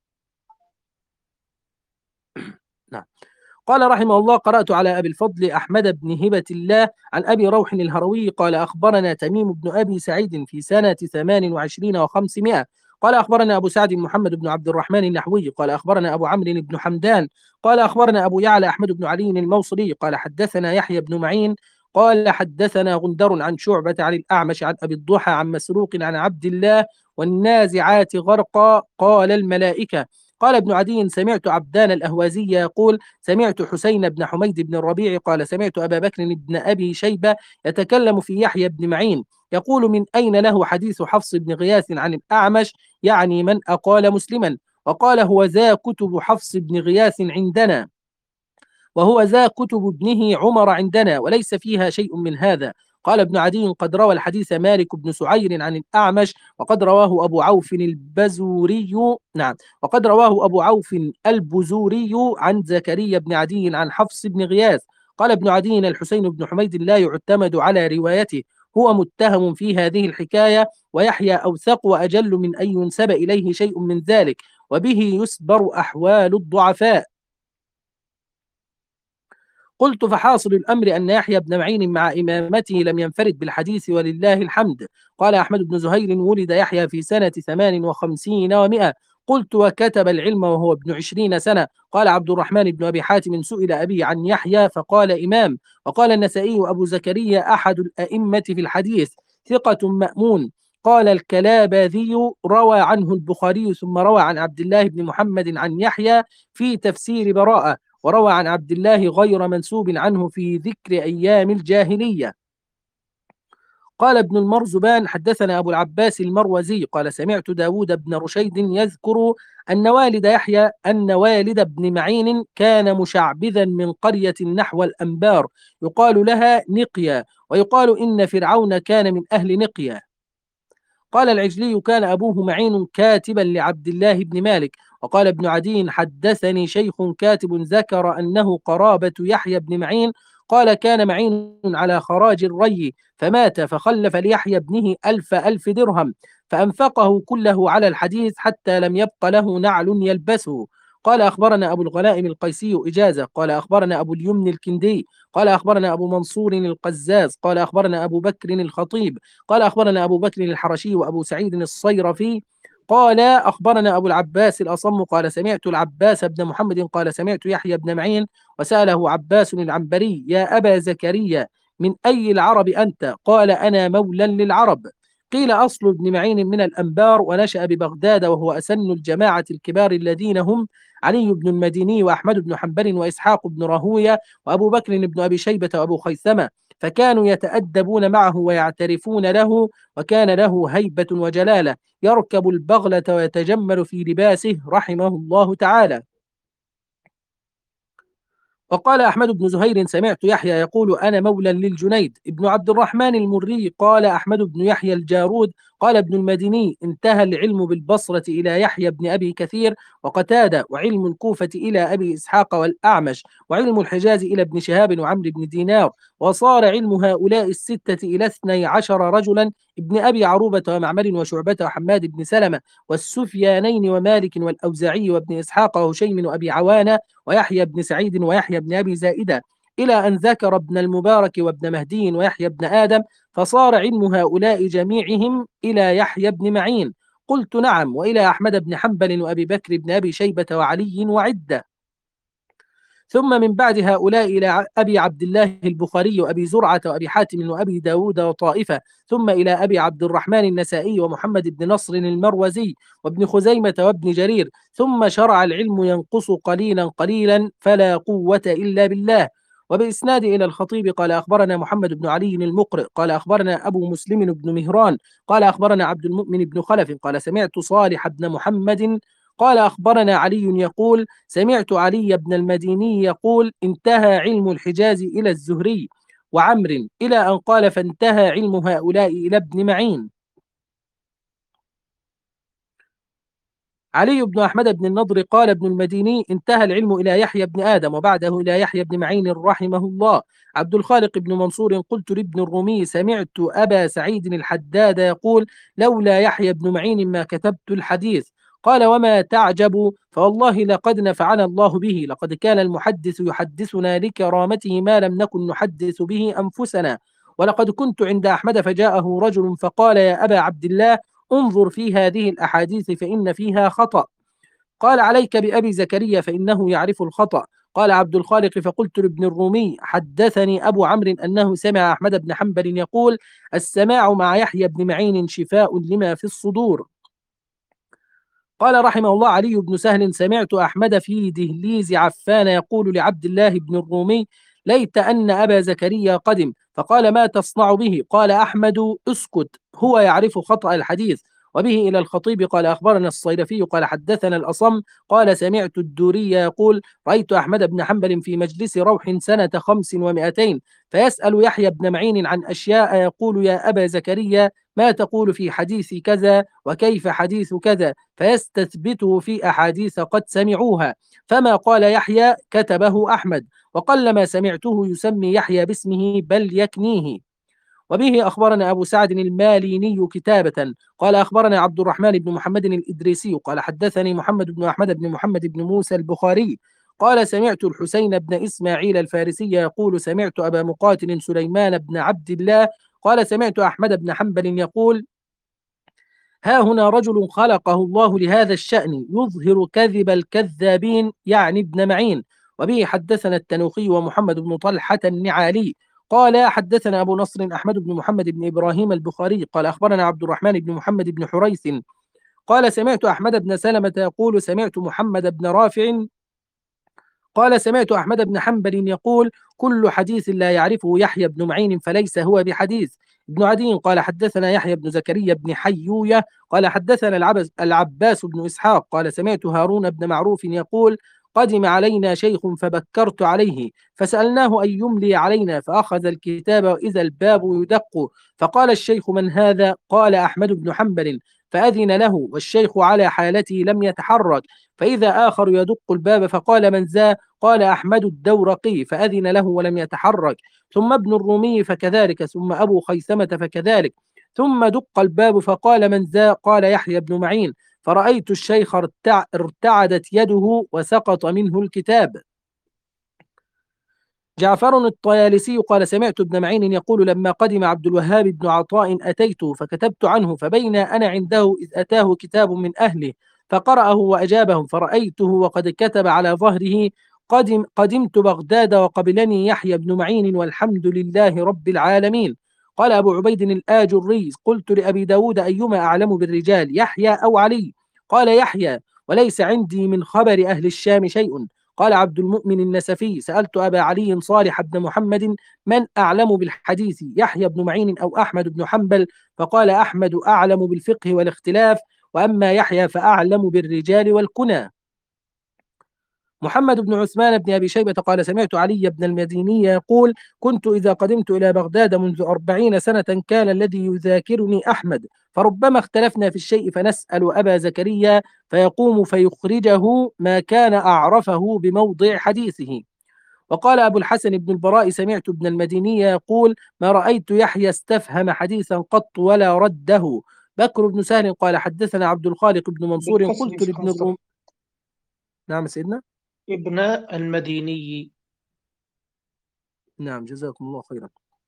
نعم. قال رحمه الله قرأت على أبي الفضل أحمد بن هبة الله عن أبي روح الهروي قال أخبرنا تميم بن أبي سعيد في سنة ثمان وعشرين وخمسمائة قال أخبرنا أبو سعد محمد بن عبد الرحمن النحوي قال أخبرنا أبو عمرو بن حمدان قال أخبرنا أبو يعلى أحمد بن علي الموصلي قال حدثنا يحيى بن معين قال حدثنا غندر عن شعبة عن الأعمش عن أبي الضحى عن مسروق عن عبد الله والنازعات غرقا قال الملائكة. قال ابن عدي سمعت عبدان الأهوازي يقول سمعت حسين بن حميد بن الربيع قال سمعت أبا بكر بن أبي شيبة يتكلم في يحيى بن معين يقول من أين له حديث حفص بن غياث عن الأعمش يعني من أقال مسلما، وقال هو ذا كتب حفص بن غياث عندنا وهو ذا كتب ابنه عمر عندنا وليس فيها شيء من هذا. قال ابن عدي قد روى الحديث مالك بن سعير عن الأعمش وقد رواه أبو عوف البزوري نعم وقد رواه أبو عوف البزوري عن زكريا بن عدي عن حفص بن غياث. قال ابن عدي الحسين بن حميد لا يعتمد على روايته، هو متهم في هذه الحكاية، ويحيى أوثق وأجل من أن ينسب إليه شيء من ذلك، وبه يسبر أحوال الضعفاء. قلت فحاصل الأمر أن يحيى بن معين مع إمامته لم ينفرد بالحديث ولله الحمد. قال أحمد بن زهير ولد يحيى في سنة ثمان وخمسين ومائة. قلت وكتب العلم وهو ابن عشرين سنة. قال عبد الرحمن بن أبي حاتم سئل أبي عن يحيى فقال إمام. وقال النسائي أبو زكريا أحد الأئمة في الحديث ثقة مأمون. قال الكلاباذي روى عنه البخاري ثم روى عن عبد الله بن محمد عن يحيى في تفسير براءة، وروى عن عبد الله غير منسوب عنه في ذكر أيام الجاهلية. قال ابن المرزبان حدثنا أبو العباس المروزي قال سمعت داود بن رشيد يذكر أن والد يحيى أن والد ابن معين كان مشعبذا من قرية نحو الأنبار يقال لها نقيا، ويقال إن فرعون كان من أهل نقيا. قال العجلي كان أبوه معين كاتبا لعبد الله بن مالك. وقال ابن عدي حدثني شيخ كاتب ذكر أنه قرابة يحيى بن معين قال كان معين على خراج الري فمات فخلف ليحيى ابنه ألف ألف درهم فأنفقه كله على الحديث حتى لم يبق له نعل يلبسه. قال أخبرنا أبو الغنائم القيسي إجازة قال أخبرنا أبو اليمن الكندي قال أخبرنا أبو منصور القزاز قال أخبرنا أبو بكر الخطيب قال أخبرنا أبو بكر الحرشي وأبو سعيد الصيرفي قال أخبرنا أبو العباس الأصم قال سمعت العباس بن محمد قال سمعت يحيى بن معين وسأله عباس العنبري يا أبا زكريا من أي العرب أنت؟ قال أنا مولى للعرب. قيل أصل ابن معين من الأنبار ونشأ ببغداد وهو أسن الجماعة الكبار الذين هم علي بن المديني وأحمد بن حنبل وإسحاق بن راهوية وأبو بكر بن أبي شيبة وأبو خيثمة، فكانوا يتأدبون معه ويعترفون له، وكان له هيبة وجلالة يركب البغلة ويتجمل في لباسه رحمه الله تعالى. وقال أحمد بن زهير سمعت يحيى يقول أنا مولى للجنيد. ابن عبد الرحمن المري قال أحمد بن يحيى الجارود قال ابن المديني انتهى العلم بالبصرة إلى يحيى بن أبي كثير وقتادة، وعلم الكوفة إلى أبي إسحاق والأعمش، وعلم الحجاز إلى ابن شهاب وعمرو بن دينار، وصار علم هؤلاء الستة إلى اثني عشر رجلا: ابن أبي عروبة ومعمر وشعبة وحماد بن سلمة والسفيانين ومالك والأوزاعي وابن إسحاق وهشيم وأبي عوانة ويحيى بن سعيد ويحيى بن أبي زائدة، إلى أن ذكر ابن المبارك وابن مهدي ويحيى بن آدم، فصار علم هؤلاء جميعهم إلى يحيى بن معين. قلت نعم، وإلى أحمد بن حنبل وأبي بكر بن أبي شيبة وعلي وعدة. ثم من بعد هؤلاء إلى أبي عبد الله البخاري وأبي زرعة وأبي حاتم وأبي داود وطائفة، ثم إلى أبي عبد الرحمن النسائي ومحمد بن نصر المروزي وابن خزيمة وابن جرير، ثم شرع العلم ينقص قليلا قليلا فلا قوة إلا بالله. وبإسناد إلى الخطيب قال أخبرنا محمد بن علي المقرئ قال أخبرنا أبو مسلم بن مهران قال أخبرنا عبد المؤمن بن خلف قال سمعت صالح بن محمد قال أخبرنا علي يقول سمعت علي بن المديني يقول انتهى علم الحجاز إلى الزهري وعمر، إلى أن قال فانتهى علم هؤلاء إلى ابن معين. علي بن أحمد بن النضر قال ابن المديني انتهى العلم إلى يحيى بن آدم وبعده إلى يحيى بن معين رحمه الله. عبد الخالق بن منصور قلت لابن الرومي سمعت أبا سعيد الحداد يقول لولا يحيى بن معين ما كتبت الحديث. قال وما تعجب، فوالله لقد نفعنا الله به، لقد كان المحدث يحدثنا لكرامته ما لم نكن نحدث به أنفسنا. ولقد كنت عند أحمد فجاءه رجل فقال يا أبا عبد الله انظر في هذه الأحاديث فإن فيها خطأ. قال عليك بأبي زكريا فإنه يعرف الخطأ. قال عبد الخالق فقلت لابن الرومي حدثني أبو عمرو أنه سمع أحمد بن حنبل يقول السماع مع يحيى بن معين شفاء لما في الصدور. قال رحمه الله علي بن سهل سمعت أحمد في دهليز عفان يقول لعبد الله بن الرومي ليت أن أبا زكريا قدم، فقال ما تصنع به؟ قال أحمد اسكت هو يعرف خطأ الحديث. وبه إلى الخطيب قال أخبرنا الصيرفي قال حدثنا الأصم قال سمعت الدوري يقول رأيت أحمد بن حنبل في مجلس روح سنة خمس ومائتين فيسأل يحيى بن معين عن أشياء يقول يا أبا زكريا ما تقول في حديث كذا وكيف حديث كذا، فيستثبته في أحاديث قد سمعوها، فما قال يحيى كتبه أحمد، وقلما سمعته يسمي يحيى باسمه بل يكنيه. وبه أخبرنا أبو سعد الماليني كتابة قال أخبرنا عبد الرحمن بن محمد الإدريسي قال حدثني محمد بن أحمد بن محمد بن موسى البخاري قال سمعت الحسين بن إسماعيل الفارسي يقول سمعت أبا مقاتل سليمان بن عبد الله قال سمعت أحمد بن حنبل يقول ها هنا رجل خلقه الله لهذا الشأن يظهر كذب الكذابين يعني ابن معين. وبه حدثنا التنوخي ومحمد بن طلحة النعالي قال حدثنا أبو نصر أحمد بن محمد بن إبراهيم البخاري قال أخبرنا عبد الرحمن بن محمد بن حريث قال سمعت أحمد بن سلمة يقول سمعت محمد بن رافع قال سمعت أحمد بن حنبل يقول كل حديث لا يعرفه يحيى بن معين فليس هو بحديث. ابن عدي قال حدثنا يحيى بن زكريا بن حيوية قال حدثنا العباس, العباس بن إسحاق قال سمعت هارون بن معروف يقول قدم علينا شيخ فبكرت عليه فسألناه أن يملي علينا فأخذ الكتاب وإذا الباب يدق فقال الشيخ من هذا؟ قال أحمد بن حنبل، فأذن له والشيخ على حالته لم يتحرك، فإذا آخر يدق الباب فقال من ذا؟ قال أحمد الدورقي، فأذن له ولم يتحرك، ثم ابن الرومي فكذلك، ثم أبو خيثمة فكذلك، ثم دق الباب فقال من ذا؟ قال يحيى بن معين، فرأيت الشيخ ارتع ارتعدت يده وسقط منه الكتاب. جعفر الطيالسي قال سمعت ابن معين يقول لما قدم عبد الوهاب بن عطاء أتيته فكتبت عنه، فبين أنا عنده إذ أتاه كتاب من أهله فقرأه وأجابهم، فرأيته وقد كتب على ظهره قدم قدمت بغداد وقبلني يحيى بن معين والحمد لله رب العالمين. قال أبو عبيد الآجري قلت لأبي داود أيما أعلم بالرجال يحيى أو علي؟ قال يحيى، وليس عندي من خبر أهل الشام شيء. قال عبد المؤمن النسفي سألت أبا علي صالح بن محمد من أعلم بالحديث يحيى بن معين أو أحمد بن حنبل؟ فقال أحمد أعلم بالفقه والاختلاف، وأما يحيى فأعلم بالرجال والكنى. محمد بن عثمان بن أبي شيبة قال سمعت علي بن المديني يقول كنت إذا قدمت إلى بغداد منذ أربعين سنة كان الذي يذاكرني أحمد، فربما اختلفنا في الشيء فنسأل أبا زكريا فيقوم فيخرجه ما كان أعرفه بموضع حديثه. وقال أبو الحسن بن البراء سمعت ابن المديني يقول ما رأيت يحيى استفهم حديثا قط ولا رده. بكر بن سهل قال حدثنا عبد الخالق بن منصور بالكسر قلت مش لابن خمسة. الروم. نعم سيدنا. ابن المديني. نعم جزاكم الله خيرا.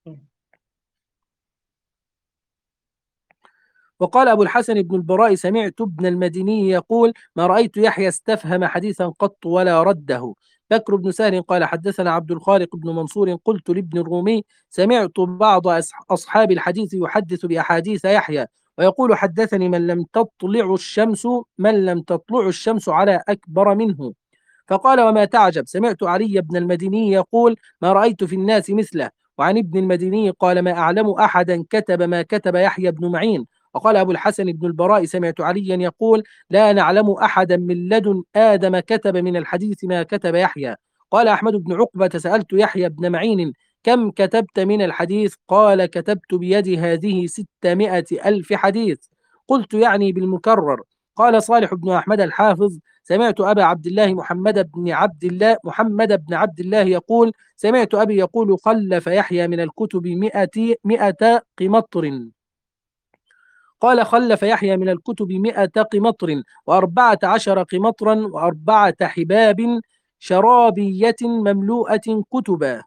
وقال أبو الحسن بن البراء سمعت ابن المديني يقول ما رأيت يحيى استفهم حديثا قط ولا رده. بكر بن سهل قال حدثنا عبد الخالق بن منصور قلت لابن الرومي سمعت بعض أصحاب الحديث يحدث بأحاديث يحيى ويقول حدثني من لم تطلع الشمس من لم تطلع الشمس على أكبر منه. فقال وما تعجب سمعت علي بن المديني يقول ما رأيت في الناس مثله. وعن ابن المديني قال ما أعلم أحدا كتب ما كتب يحيى بن معين. وقال أبو الحسن بن البراء سمعت عليا يقول لا نعلم أحدا من لدن آدم كتب من الحديث ما كتب يحيى. قال أحمد بن عقبة سألت يحيى بن معين كم كتبت من الحديث؟ قال كتبت بيدي هذه ستمائة ألف حديث. قلت يعني بالمكرر. قال صالح بن أحمد الحافظ سمعت أبا عبد الله محمد بن عبد الله محمد بن عبد الله يقول سمعت أبي يقول خلف يحيى من الكتب مئة مئة قمطر. قال خلف يحيى من الكتب مئة قمطر وأربعة عشر قمطرا وأربعة حباب شرابية مملوءة كتبا.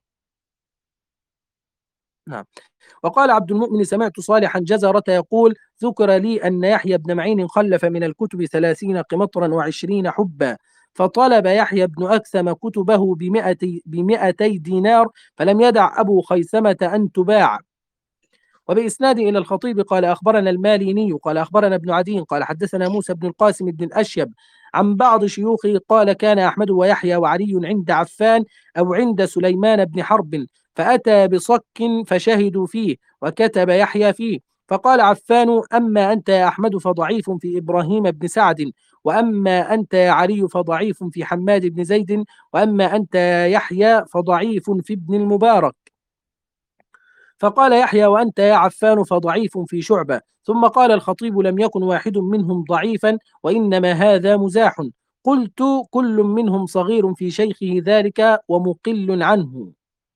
نعم. وقال عبد المؤمن سمعت صالحا جزرة يقول ذكر لي أن يحيى بن معين خلف من الكتب ثلاثين قمطرا وعشرين حبا، فطلب يحيى بن أكثم كتبه بمئتي, بمئتي دينار فلم يدع أبو خيثمة أن تباع. وبإسناد إلى الخطيب قال أخبرنا الماليني قال أخبرنا ابن عدين قال حدثنا موسى بن القاسم بن الأشيب عن بعض شيوخه قال كان أحمد ويحيى وعلي عند عفان أو عند سليمان بن حرب فأتى بصك فشهدوا فيه وكتب يحيى فيه. فقال عفان أما أنت يا أحمد فضعيف في إبراهيم بن سعد، وأما أنت يا علي فضعيف في حماد بن زيد، وأما أنت يا يحيى فضعيف في ابن المبارك. فقال يحيى وأنت يا عفان فضعيف في شعبة. ثم قال الخطيب لم يكن واحد منهم ضعيفا وإنما هذا مزاح. قلت كل منهم صغير في شيخه ذلك ومقل عنه.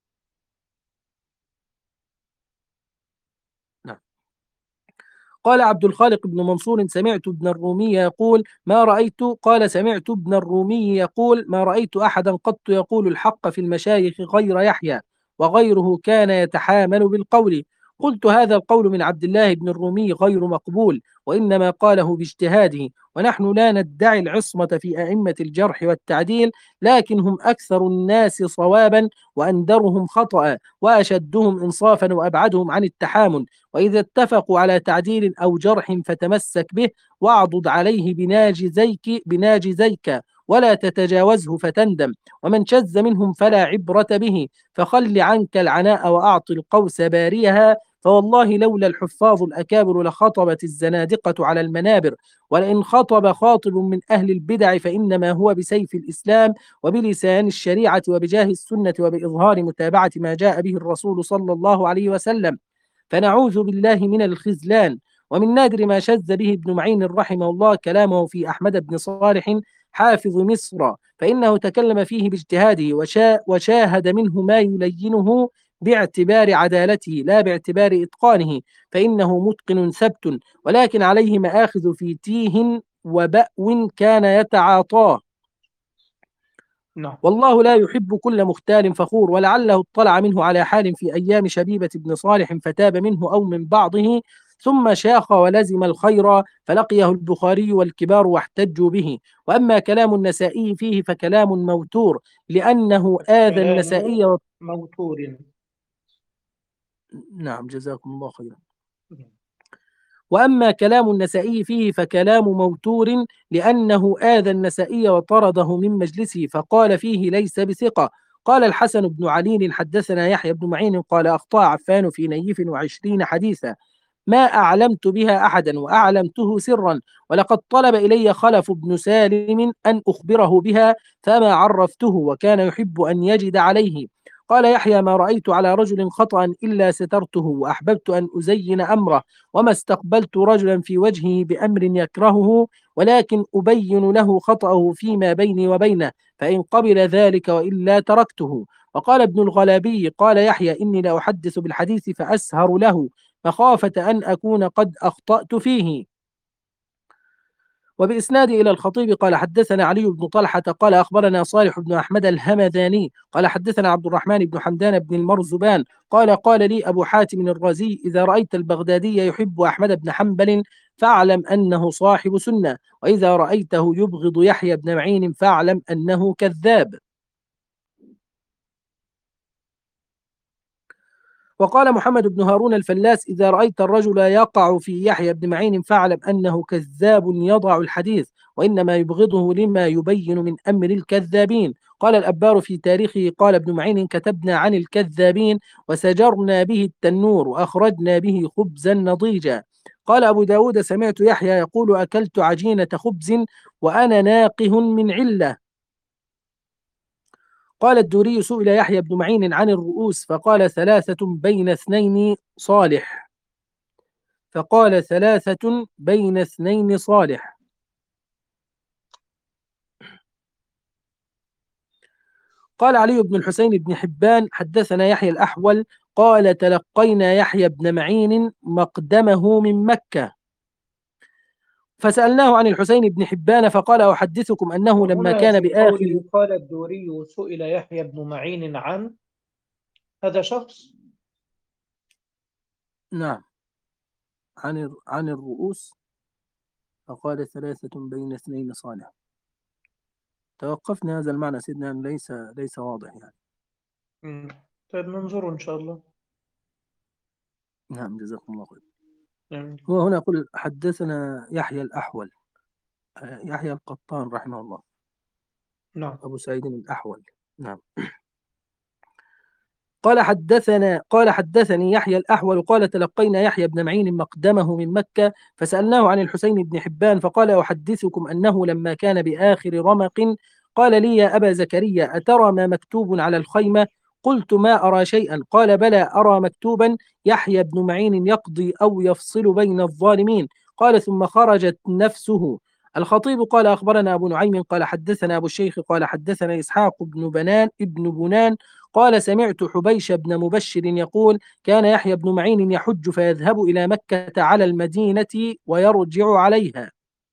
نعم. قال عبد الخالق بن منصور سمعت ابن الرومي يقول ما رأيت قال سمعت ابن الرومي يقول ما رأيت أحدا قط يقول الحق في المشايخ غير يحيى وغيره كان يتحامل بالقول. قلت هذا القول من عبد الله بن الرومي غير مقبول وإنما قاله باجتهاده، ونحن لا ندعي العصمة في أئمة الجرح والتعديل، لكن هم أكثر الناس صوابا وأندرهم خطأ وأشدهم إنصافا وأبعدهم عن التحامل، وإذا اتفقوا على تعديل أو جرح فتمسك به واعضد عليه بناجزيك بناجزيك ولا تتجاوزه فتندم، ومن شذ منهم فلا عبرة به، فخل عنك العناء وأعط القوس باريها، فوالله لولا الحفاظ الأكابر لخطبت الزنادقة على المنابر، ولئن خطب خاطب من أهل البدع فإنما هو بسيف الإسلام وبلسان الشريعة وبجاه السنة وبإظهار متابعة ما جاء به الرسول صلى الله عليه وسلم، فنعوذ بالله من الخذلان. ومن نادر ما شذ به ابن معين رحمه الله كلامه في أحمد بن صالح حافظ مصر، فإنه تكلم فيه باجتهاده وشا وشاهد منه ما يلينه باعتبار عدالته لا باعتبار إتقانه، فإنه متقن ثبت ولكن عليه مآخذ في تيه وبأو كان يتعاطاه. نعم. والله لا يحب كل مختال فخور، ولعله اطلع منه على حال في أيام شبيبة بن صالح فتاب منه أو من بعضه، ثم شاخ ولزم الخير فلقيه البخاري والكبار واحتجوا به. وأما كلام النسائي فيه فكلام موتور لأنه آذى النسائي و... موتور. نعم جزاكم الله خيرا. وأما كلام النسائي فيه فكلام موتور لأنه آذى النسائي وطرده من مجلسه فقال فيه ليس بثقة. قال الحسن بن علي حدثنا يحيى بن معين قال أخطأ عفان في نيف وعشرين حديثا، ما أعلمت بها أحدا وأعلمته سرا، ولقد طلب إلي خلف بن سالم أن أخبره بها فما عرفته، وكان يحب أن يجد عليه. قال يحيى: ما رأيت على رجل خطأ إلا سترته، وأحببت أن أزين أمره، وما استقبلت رجلا في وجهه بأمر يكرهه، ولكن أبين له خطأه فيما بيني وبينه، فإن قبل ذلك وإلا تركته. وقال ابن الغلابي: قال يحيى: إني لأحدث بالحديث فأسهر له، مخافة أن أكون قد أخطأت فيه. وبإسناد إلى الخطيب قال: حدثنا علي بن طلحة قال أخبرنا صالح بن أحمد الهمذاني قال حدثنا عبد الرحمن بن حمدان بن المرزبان قال: قال لي أبو حاتم الرازي: إذا رأيت البغدادي يحب أحمد بن حنبل فاعلم أنه صاحب سنة، وإذا رأيته يبغض يحيى بن معين فاعلم أنه كذاب. وقال محمد بن هارون الفلاس: إذا رأيت الرجل يقع في يحيى بن معين فاعلم أنه كذاب يضع الحديث، وإنما يبغضه لما يبين من أمر الكذابين. قال الأبار في تاريخه: قال ابن معين: كتبنا عن الكذابين وسجرنا به التنور وأخرجنا به خبزا نضيجا. قال أبو داود: سمعت يحيى يقول: أكلت عجينة خبز وأنا ناقه من علة. قال الدوري: سئل يحيى بن معين عن الرؤوس فقال: ثلاثة بين اثنين صالح. فقال: ثلاثة بين اثنين صالح. قال علي بن الحسين بن حبان: حدثنا يحيى الأحول قال: تلقينا يحيى بن معين مقدمه من مكة، فسألناه عن الحسين بن حبان فقال: أحدثكم أنه لما وهنا كان في بآخر. قوله قال الدوري سئل يحيى بن معين عن، هذا شخص. نعم، عن عن الرؤوس فقال: ثلاثة بين اثنين صالح. توقفنا هذا المعنى سيدنا، ليس ليس واضح يعني. مم. طيب ننظر إن شاء الله. نعم، جزاكم الله خير. مم. هو هنا يقول: حدثنا يحيى الأحول، يحيى القطان رحمه الله، نعم. أبو سعيد الأحول. نعم. قال حدثنا قال حدثني يحيى الأحول قال: تلقينا يحيى بن معين مقدمه من مكة، فسألناه عن الحسين بن حبان فقال: أحدثكم أنه لما كان بآخر رمق قال لي: يا أبا زكريا، أترى ما مكتوب على الخيمة؟ قلت: ما أرى شيئا. قال: بلى، أرى مكتوبا: يحيى بن معين يقضي أو يفصل بين الظالمين. قال: ثم خرجت نفسه. الخطيب قال: أخبرنا أبو نعيم قال حدثنا أبو الشيخ قال حدثنا إسحاق بن بنان ابن بنان قال: سمعت حبيش بن مبشر يقول: كان يحيى بن معين يحج فيذهب إلى مكة على المدينة ويرجع عليها،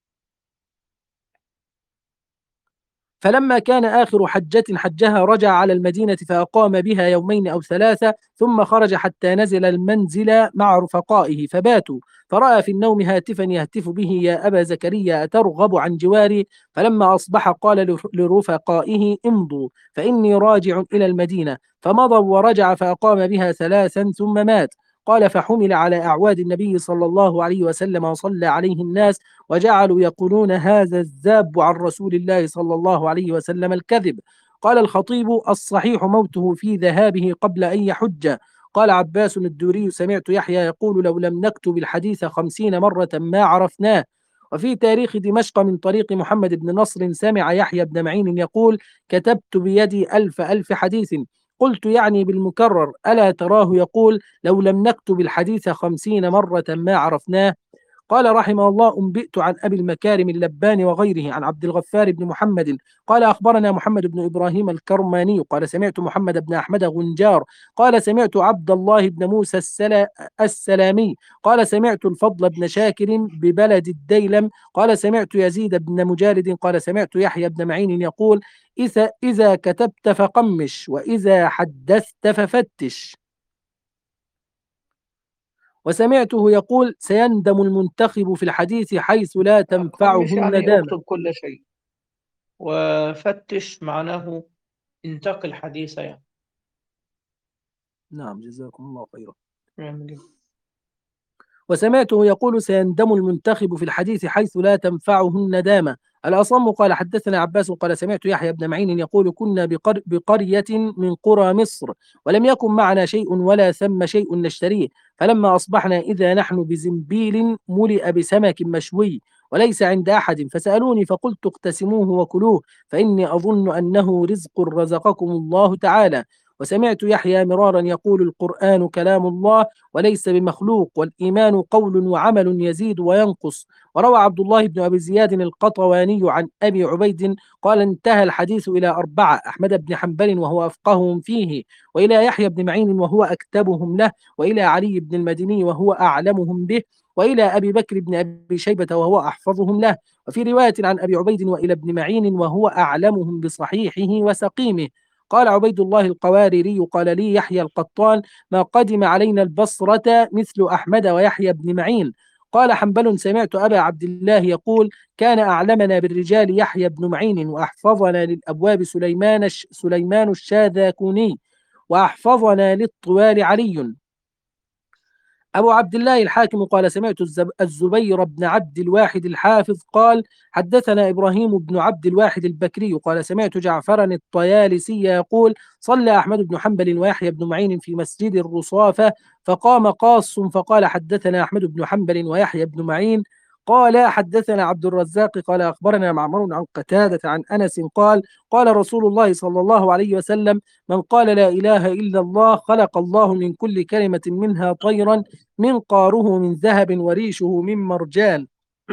فلما كان آخر حجة حجها رجع على المدينة فأقام بها يومين أو ثلاثة، ثم خرج حتى نزل المنزل مع رفقائه فباتوا، فرأى في النوم هاتفا يهتف به: يا أبا زكريا، أترغب عن جواري؟ فلما أصبح قال لرفقائه: امضوا فإني راجع إلى المدينة، فمضوا ورجع فأقام بها ثلاثا ثم مات. قال: فحمل على أعواد النبي صلى الله عليه وسلم وصلى عليه الناس، وجعلوا يقولون: هذا الذاب عن رسول الله صلى الله عليه وسلم الكذب. قال الخطيب: الصحيح موته في ذهابه قبل أن يحج. قال عباس الدوري: سمعت يحيى يقول: لو لم نكتب الحديث خمسين مرة ما عرفناه. وفي تاريخ دمشق من طريق محمد بن نصر سمع يحيى بن معين يقول: كتبت بيدي ألف ألف حديث. قلت: يعني بالمكرر، ألا تراه يقول: لو لم نكتب الحديث خمسين مرة ما عرفناه؟ قال رحمه الله: أنبئت عن أبي المكارم اللباني وغيره عن عبد الغفار بن محمد قال: أخبرنا محمد بن إبراهيم الكرماني قال: سمعت محمد بن أحمد غنجار قال: سمعت عبد الله بن موسى السلا السلامي قال: سمعت الفضل بن شاكر ببلد الديلم قال: سمعت يزيد بن مجالد قال: سمعت يحيى بن معين يقول: إذا إذا كتبت فقمش، وإذا حدثت ففتش. وسمعته يقول: سيندم المنتخب في الحديث حيث لا تنفعه قمش يعني الندامة. اكتب كل شيء، وفتش معناه انتقل حديثا يعني. نعم، جزاكم الله خيرا. يعني وسمعته يقول سيندم المنتخب في الحديث حيث لا تنفعه الندامة. الأصم قال حدثنا عباس قال سمعت يحيى بن معين يقول كنا بقر بقرية من قرى مصر ولم يكن معنا شيء ولا ثم شيء نشتريه، فلما أصبحنا إذا نحن بزنبيل ملئ بسمك مشوي وليس عند أحد، فسألوني فقلت اقتسموه وكلوه فإني أظن أنه رزق رزقكم الله تعالى. وسمعت يحيى مرارا يقول القرآن كلام الله وليس بمخلوق، والإيمان قول وعمل يزيد وينقص. وروى عبد الله بن أبي زياد القطواني عن أبي عبيد قال انتهى الحديث إلى أربعة: أحمد بن حنبل وهو أفقههم فيه، وإلى يحيى بن معين وهو أكتبهم له، وإلى علي بن المديني وهو أعلمهم به، وإلى أبي بكر بن أبي شيبة وهو أحفظهم له. وفي رواية عن أبي عبيد وإلى ابن معين وهو أعلمهم بصحيحه وسقيمه. قال عبيد الله القواريري قال لي يحيى القطان ما قدم علينا البصرة مثل أحمد ويحيى بن معين. قال حنبل سمعت أبا عبد الله يقول كان أعلمنا بالرجال يحيى بن معين، وأحفظنا للأبواب سليمان سليمان الشاذاكوني، وأحفظنا للطوال علي. أبو عبد الله الحاكم قال سمعت الزبير بن عبد الواحد الحافظ قال حدثنا إبراهيم بن عبد الواحد البكري قال سمعت جعفرا الطيالسي يقول صلى أحمد بن حنبل ويحيى بن معين في مسجد الرصافة، فقام قاص فقال حدثنا أحمد بن حنبل ويحيى بن معين. قال حدثنا عبد الرزاق قال أخبرنا معمر عن قتادة عن أنس قال قال رسول الله صلى الله عليه وسلم من قال لا إله إلا الله خلق الله من كل كلمة منها طيرا منقاره من ذهب وريشه من مرجان.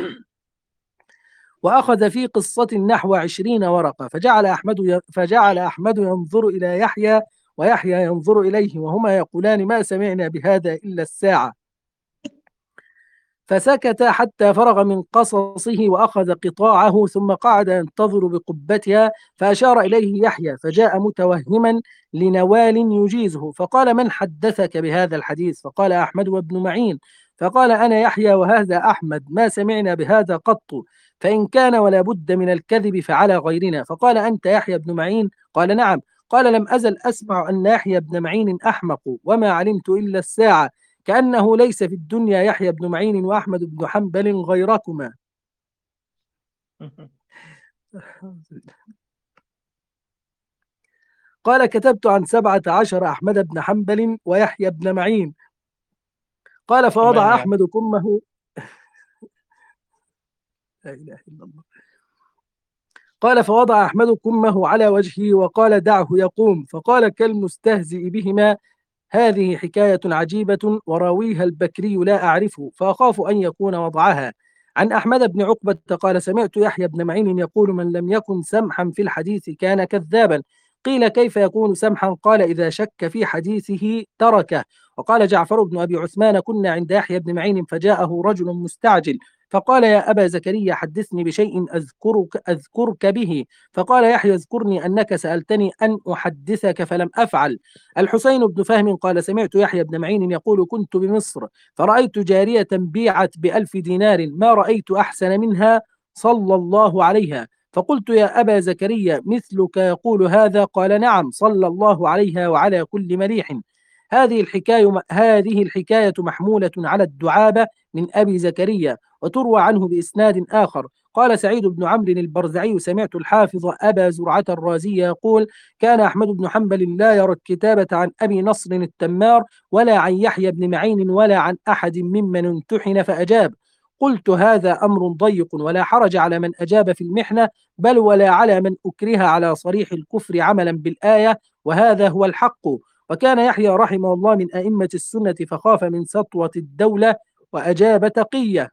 وأخذ في قصة نحو عشرين ورقة، فجعل أحمد فجعل أحمد ينظر إلى يحيى ويحيى ينظر إليه وهما يقولان ما سمعنا بهذا إلا الساعة. فسكت حتى فرغ من قصصه وأخذ قطاعه ثم قعد ينتظر بقبتها، فأشار إليه يحيى فجاء متوهما لنوال يجيزه، فقال من حدثك بهذا الحديث؟ فقال أحمد وابن معين. فقال أنا يحيى وهذا أحمد ما سمعنا بهذا قط، فإن كان ولا بد من الكذب فعلى غيرنا. فقال أنت يحيى بن معين؟ قال نعم. قال لم أزل أسمع أن يحيى بن معين أحمق وما علمت إلا الساعة، كأنه ليس في الدنيا يحيى بن معين وأحمد بن حنبل غيركما. قال كتبت عن سبعة عشر أحمد بن حنبل ويحيى بن معين. قال فوضع أحمد كمه لا إله إلا الله. قال فوضع أحمد كمه على وجهه وقال دعه يقوم، فقال كالمستهزئ بهما هذه حكاية عجيبة وراويها البكري لا أعرفه، فأخاف أن يكون وضعها. عن أحمد بن عقبة قال سمعت يحيى بن معين يقول من لم يكن سمحا في الحديث كان كذابا. قيل كيف يكون سمحا؟ قال إذا شك في حديثه تركه. وقال جعفر بن أبي عثمان كنا عند يحيى بن معين فجاءه رجل مستعجل فقال يا أبا زكريا حدثني بشيء أذكرك, أذكرك به. فقال يحيى اذكرني أنك سألتني أن أحدثك فلم أفعل. الحسين بن فهم قال سمعت يحيى بن معين يقول كنت بمصر فرأيت جارية بيعت بألف دينار ما رأيت أحسن منها صلى الله عليها، فقلت يا أبا زكريا مثلك يقول هذا؟ قال نعم صلى الله عليها وعلى كل مليح. هذه الحكاية هذه الحكاية محمولة على الدعابة من أبي زكريا، وتروى عنه بإسناد آخر. قال سعيد بن عمرو البرزعي سمعت الحافظ أبا زرعة الرازي يقول كان أحمد بن حنبل لا يرى الكتابة عن أبي نصر التمار ولا عن يحيى بن معين ولا عن أحد ممن امتحن فأجاب. قلت هذا أمر ضيق ولا حرج على من أجاب في المحنة، بل ولا على من أكره على صريح الكفر عملا بالآية، وهذا هو الحق. وكان يحيى رحمه الله من أئمة السنة فخاف من سطوة الدولة وأجاب تقية.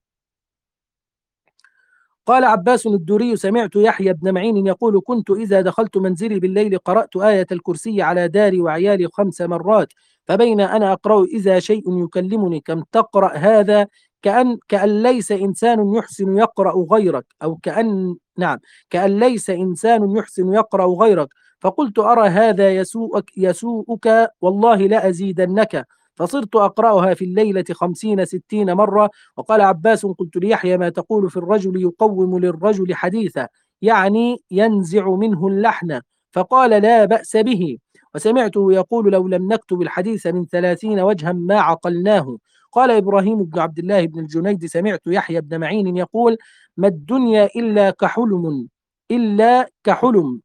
قال عباس الدوري سمعت يحيى بن معين يقول كنت إذا دخلت منزلي بالليل قرأت آية الكرسي على داري وعيالي خمس مرات، فبين أنا أقرأ إذا شيء يكلمني كم تقرأ هذا؟ كأن كأن ليس إنسان يحسن يقرأ غيرك، أو كأن نعم كأن ليس إنسان يحسن يقرأ غيرك. فقلت أرى هذا يسوءك يسوءك والله لا أزيدنك، فصرت أقرأها في الليلة خمسين ستين مرة. وقال عباس قلت ليحيى ما تقول في الرجل يقوم للرجل حديثا، يعني ينزع منه اللحن؟ فقال لا بأس به. وسمعته يقول لو لم نكتب الحديث من ثلاثين وجها ما عقلناه. قال إبراهيم بن عبد الله بن الجنيد سمعت يحيى بن معين يقول: ما الدنيا إلا كحلم إلا كحلم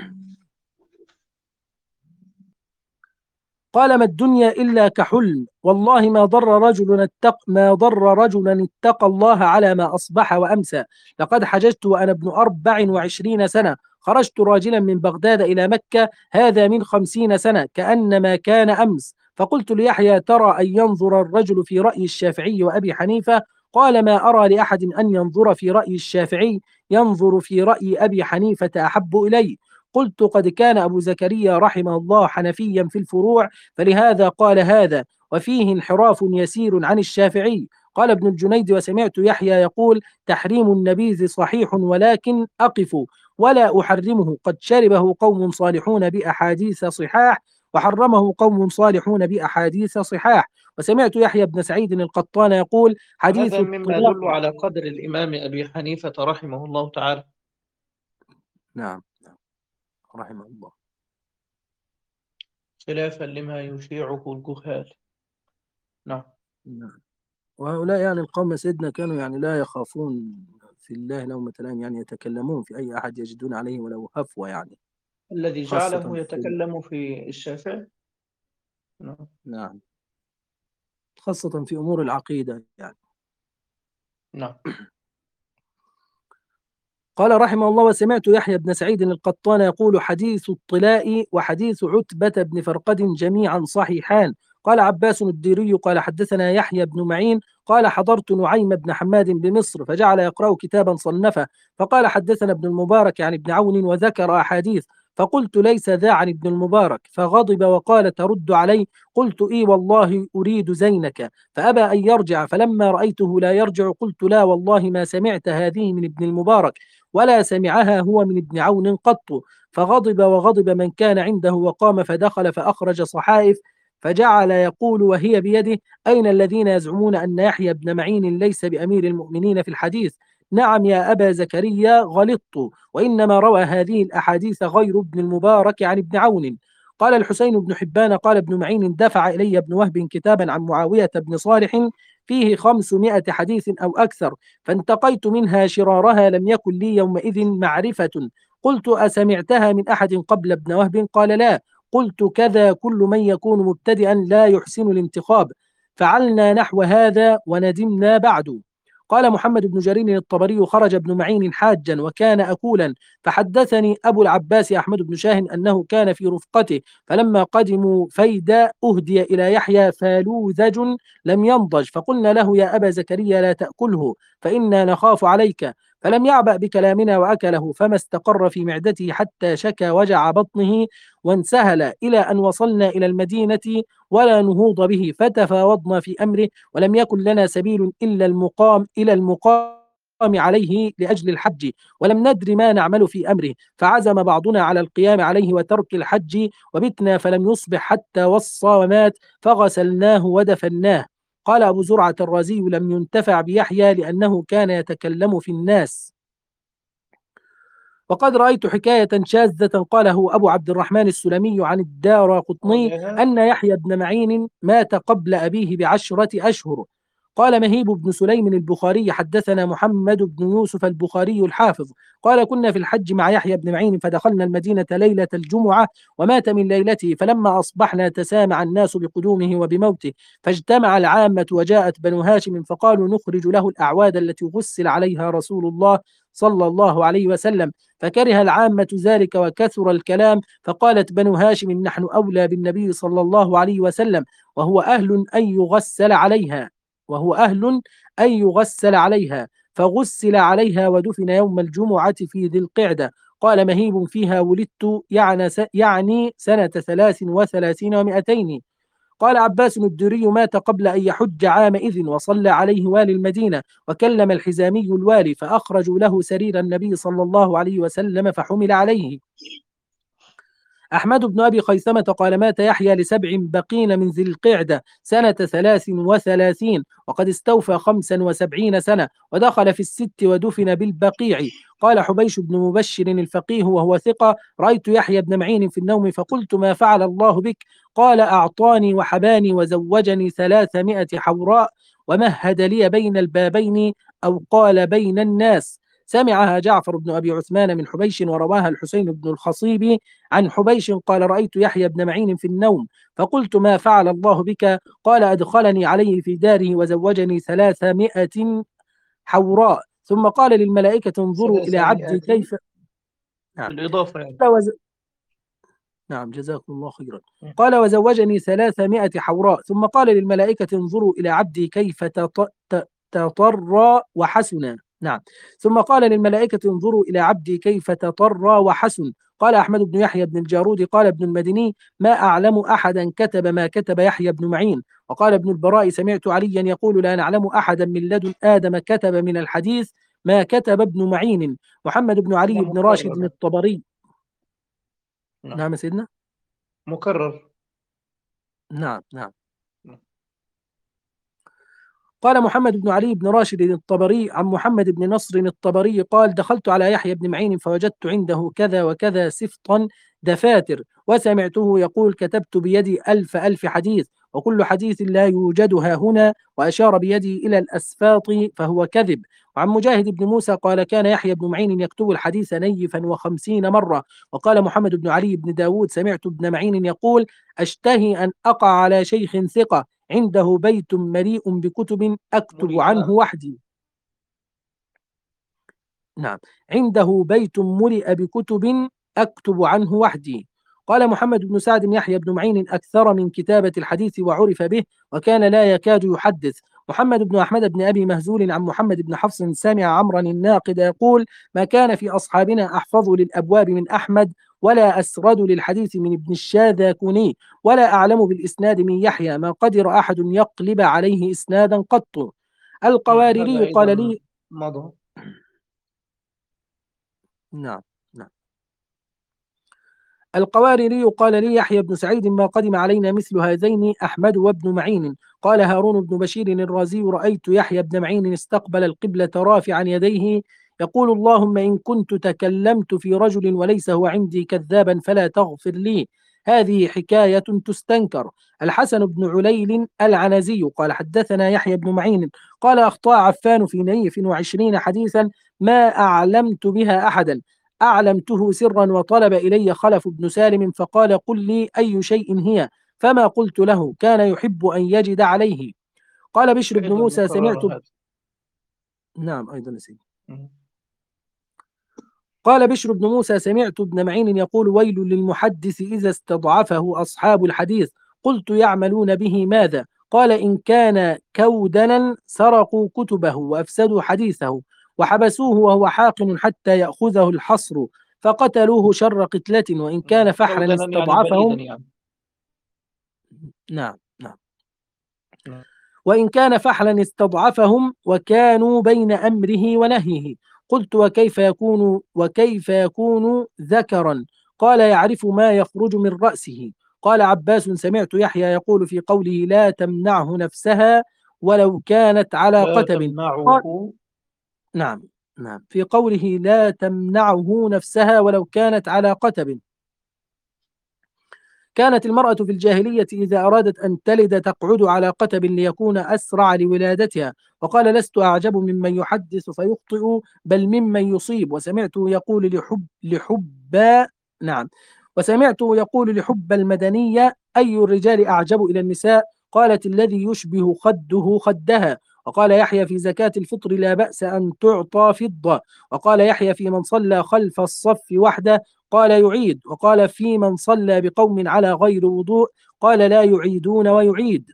قال ما الدنيا إلا كحلم والله ما ضر رجل اتق ما ضر رجلا اتقى الله على ما أصبح وأمسى. لقد حججت وأنا ابن أربع وعشرين سنة، خرجت راجلا من بغداد إلى مكة، هذا من خمسين سنة كأنما كان أمس. فقلت ليحيى: ترى أن ينظر الرجل في رأي الشافعي وأبي حنيفة؟ قال: ما أرى لأحد أن ينظر في رأي الشافعي، ينظر في رأي أبي حنيفة أحب إلي. قلت: قد كان أبو زكريا رحمه الله حنفيا في الفروع، فلهذا قال هذا، وفيه انحراف يسير عن الشافعي. قال ابن الجنيد: وسمعت يحيى يقول: تحريم النبيذ صحيح ولكن أقف ولا أحرمه، قد شربه قوم صالحون بأحاديث صحاح وحرمه قوم صالحون بأحاديث صحاح. وسمعت يحيى بن سعيد القطان يقول: حديث هذا مما الطلاق. يدل على قدر الإمام أبي حنيفة رحمه الله تعالى. نعم رحمه الله، خلافا لما يشيعه الجهال. نعم. نعم. وهؤلاء يعني القوم سيدنا كانوا يعني لا يخافون في الله لومة لائم، يعني يتكلمون في أي أحد يجدون عليه ولو هفوة، يعني الذي خاصة جعله في يتكلم في الشافعي. نعم. نعم خاصة في أمور العقيدة يعني. نعم. قال رحمه الله: وسمعت يحيى بن سعيد القطان يقول: حديث الطلاء وحديث عتبة بن فرقد جميعا صحيحان. قال عباس الديري قال: حدثنا يحيى بن معين قال: حضرت نعيم بن حماد بمصر فجعل يقرأ كتابا صنفه، فقال: حدثنا ابن المبارك عن ابن عون وذكر أحاديث، فقلت: ليس ذا عن ابن المبارك، فغضب وقال: ترد علي؟ قلت: إي والله أريد زينك، فأبى أن يرجع، فلما رأيته لا يرجع قلت: لا والله ما سمعت هذه من ابن المبارك ولا سمعها هو من ابن عون قط. فغضب وغضب من كان عنده، وقام فدخل فأخرج صحائف فجعل يقول وهي بيده: أين الذين يزعمون أن يحيى بن معين ليس بأمير المؤمنين في الحديث؟ نعم يا أبا زكريا غلطت، وإنما روى هذه الأحاديث غير ابن المبارك عن ابن عون. قال الحسين بن حبان قال ابن معين: دفع إلي ابن وهب كتابا عن معاوية بن صالح فيه خمسمائة حديث أو أكثر، فانتقيت منها شرارها، لم يكن لي يومئذ معرفة. قلت: أسمعتها من أحد قبل ابن وهب؟ قال: لا. قلت: كذا كل من يكون مبتدئا لا يحسن الانتخاب، فعلنا نحو هذا وندمنا بعد. قال محمد بن جرير الطبري: خرج ابن معين حاجا وكان أكولا، فحدثني أبو العباس أحمد بن شاهن أنه كان في رفقته، فلما قدموا فيدا أهدي إلى يحيى فالوذج لم ينضج، فقلنا له: يا أبا زكريا لا تأكله فإنا نخاف عليك، فلم يعبأ بكلامنا وأكله، فما استقر في معدته حتى شكى وجع بطنه وانسهل، إلى أن وصلنا إلى المدينة ولا نهوض به، فتفاوضنا في أمره، ولم يكن لنا سبيل إلا المقام إلى المقام عليه لأجل الحج، ولم ندر ما نعمل في أمره، فعزم بعضنا على القيام عليه وترك الحج، وبتنا فلم يصبح حتى وصى ومات، فغسلناه ودفناه. قال أبو زرعة الرازي: لم ينتفع بيحيى لأنه كان يتكلم في الناس. وقد رأيت حكاية شاذة قاله أبو عبد الرحمن السلمي عن الدارقطني أن يحيى بن معين مات قبل أبيه بعشرة أشهر. قال مهيب بن سليم البخاري: حدثنا محمد بن يوسف البخاري الحافظ قال: كنا في الحج مع يحيى بن معين، فدخلنا المدينة ليلة الجمعة ومات من ليلته، فلما أصبحنا تسامع الناس بقدومه وبموته، فاجتمع العامة وجاءت بنو هاشم فقالوا: نخرج له الأعواد التي غسل عليها رسول الله صلى الله عليه وسلم، فكره العامة ذلك وكثر الكلام، فقالت بنو هاشم: نحن أولى بالنبي صلى الله عليه وسلم، وهو أهل أن يغسل عليها وهو أهل أن يغسل عليها، فغسل عليها ودفن يوم الجمعة في ذي القعدة. قال مهيب: فيها ولدت، يعني يعني سنة ثلاث وثلاثين ومائتين. قال عباس الدري: مات قبل أن يحج عامئذ، وصلى عليه والي المدينة، وكلم الحزامي الوالي، فأخرجوا له سرير النبي صلى الله عليه وسلم فحمل عليه. أحمد بن أبي خيثمة قال مات يحيى لسبع بقين من ذي القعدة سنة ثلاث وثلاثين وقد استوفى خمسا وسبعين سنة ودخل في الست ودفن بالبقيع. قال حبيش بن مبشر الفقيه وهو ثقة رأيت يحيى بن معين في النوم فقلت ما فعل الله بك؟ قال أعطاني وحباني وزوجني ثلاثمائة حوراء ومهد لي بين البابين أو قال بين الناس. سمعها جعفر بن أبي عثمان من حبيش ورواها الحسين بن الخصيب عن حبيش قال رأيت يحيى بن معين في النوم فقلت ما فعل الله بك؟ قال أدخلني عليه في داره وزوجني ثلاثمائة حوراء ثم قال للملائكة انظروا إلى عبدي كيف. نعم. بالإضافة يعني. وز... نعم جزاكم الله خيرا. قال وزوجني ثلاثمائة حوراء ثم قال للملائكة انظروا إلى عبدي كيف تطرى وحسنا. نعم ثم قال للملائكة انظروا إلى عبدي كيف تطرى وحسن. قال أحمد بن يحيى بن الجارود قال ابن المديني ما أعلم أحدا كتب ما كتب يحيى بن معين. وقال ابن البراء سمعت عليا يقول لا نعلم أحدا من لدن آدم كتب من الحديث ما كتب ابن معين. محمد بن علي بن راشد الطبري. نعم, نعم سيدنا مكرر. نعم نعم قال محمد بن علي بن راشد الطبري عن محمد بن نصر الطبري قال دخلت على يحيى بن معين فوجدت عنده كذا وكذا سفطا دفاتر وسمعته يقول كتبت بيدي ألف ألف حديث وكل حديث لا يوجدها هنا وأشار بيدي إلى الأسفاط فهو كذب. وعن مجاهد بن موسى قال كان يحيى بن معين يكتب الحديث نيفا وخمسين مرة. وقال محمد بن علي بن داود سمعت ابن معين يقول أشتهي أن أقع على شيخ ثقة عنده بيت مليء بكتب أكتب عنه وحدي. نعم عنده بيت ملئ بكتب أكتب عنه وحدي. قال محمد بن سعد يحيى بن معين أكثر من كتابة الحديث وعرف به وكان لا يكاد يحدث. محمد بن أحمد بن أبي مهزول عن محمد بن حفص سمع عمرا الناقد يقول ما كان في أصحابنا أحفظ للأبواب من أحمد ولا أسرد للحديث من ابن الشاذكوني ولا أعلم بالإسناد من يحيى ما قدر أحد يقلب عليه إسنادا قط. القواريري قال لي مضى. نعم نعم القواريري قال لي يحيى بن سعيد ما قدم علينا مثل هذين أحمد وابن معين. قال هارون بن بشير الرازي رأيت يحيى بن معين استقبل القبلة رافعا يديه يقول اللهم إن كنت تكلمت في رجل وليس هو عندي كذابا فلا تغفر لي. هذه حكاية تستنكر. الحسن بن عليل العنزي قال حدثنا يحيى بن معين قال أخطأ عفان في نيف وعشرين حديثا ما أعلمت بها أحدا أعلمته سرا وطلب إلي خلف بن سالم فقال قل لي أي شيء هي فما قلت له كان يحب أن يجد عليه. قال بشر بن موسى سمعت ب... نعم أيضا سيدي. قال بشر بن موسى سمعت ابن معين يقول ويل للمحدث إذا استضعفه أصحاب الحديث. قلت يعملون به ماذا؟ قال إن كان كودنا سرقوا كتبه وأفسدوا حديثه وحبسوه وهو حاقن حتى يأخذه الحصر فقتلوه شر قتلة وإن كان فحلا استضعفهم يعني. نعم نعم وإن كان فحلا استضعفهم وكانوا بين أمره ونهيه. قلت وكيف يكون وكيف يكون ذكرا؟ قال يعرف ما يخرج من رأسه. قال عباس سمعت يحيى يقول في قوله لا تمنعه نفسها ولو كانت على لا قتب. تمنعه. نعم نعم في قوله لا تمنعه نفسها ولو كانت على قتب. كانت المرأة في الجاهلية إذا أرادت أن تلد تقعد على قتب ليكون أسرع لولادتها. وقال لست أعجب ممن يحدث فيخطئ بل ممن يصيب. وسمعته يقول لحب لحب نعم وسمعته يقول لحب المدنية أي الرجال أعجب إلى النساء؟ قالت الذي يشبه خده خدها. وقال يحيى في زكاة الفطر لا بأس أن تعطى فضة. وقال يحيى في من صلى خلف الصف وحده قال يعيد. وقال في من صلى بقوم على غير وضوء قال لا يعيدون ويعيد.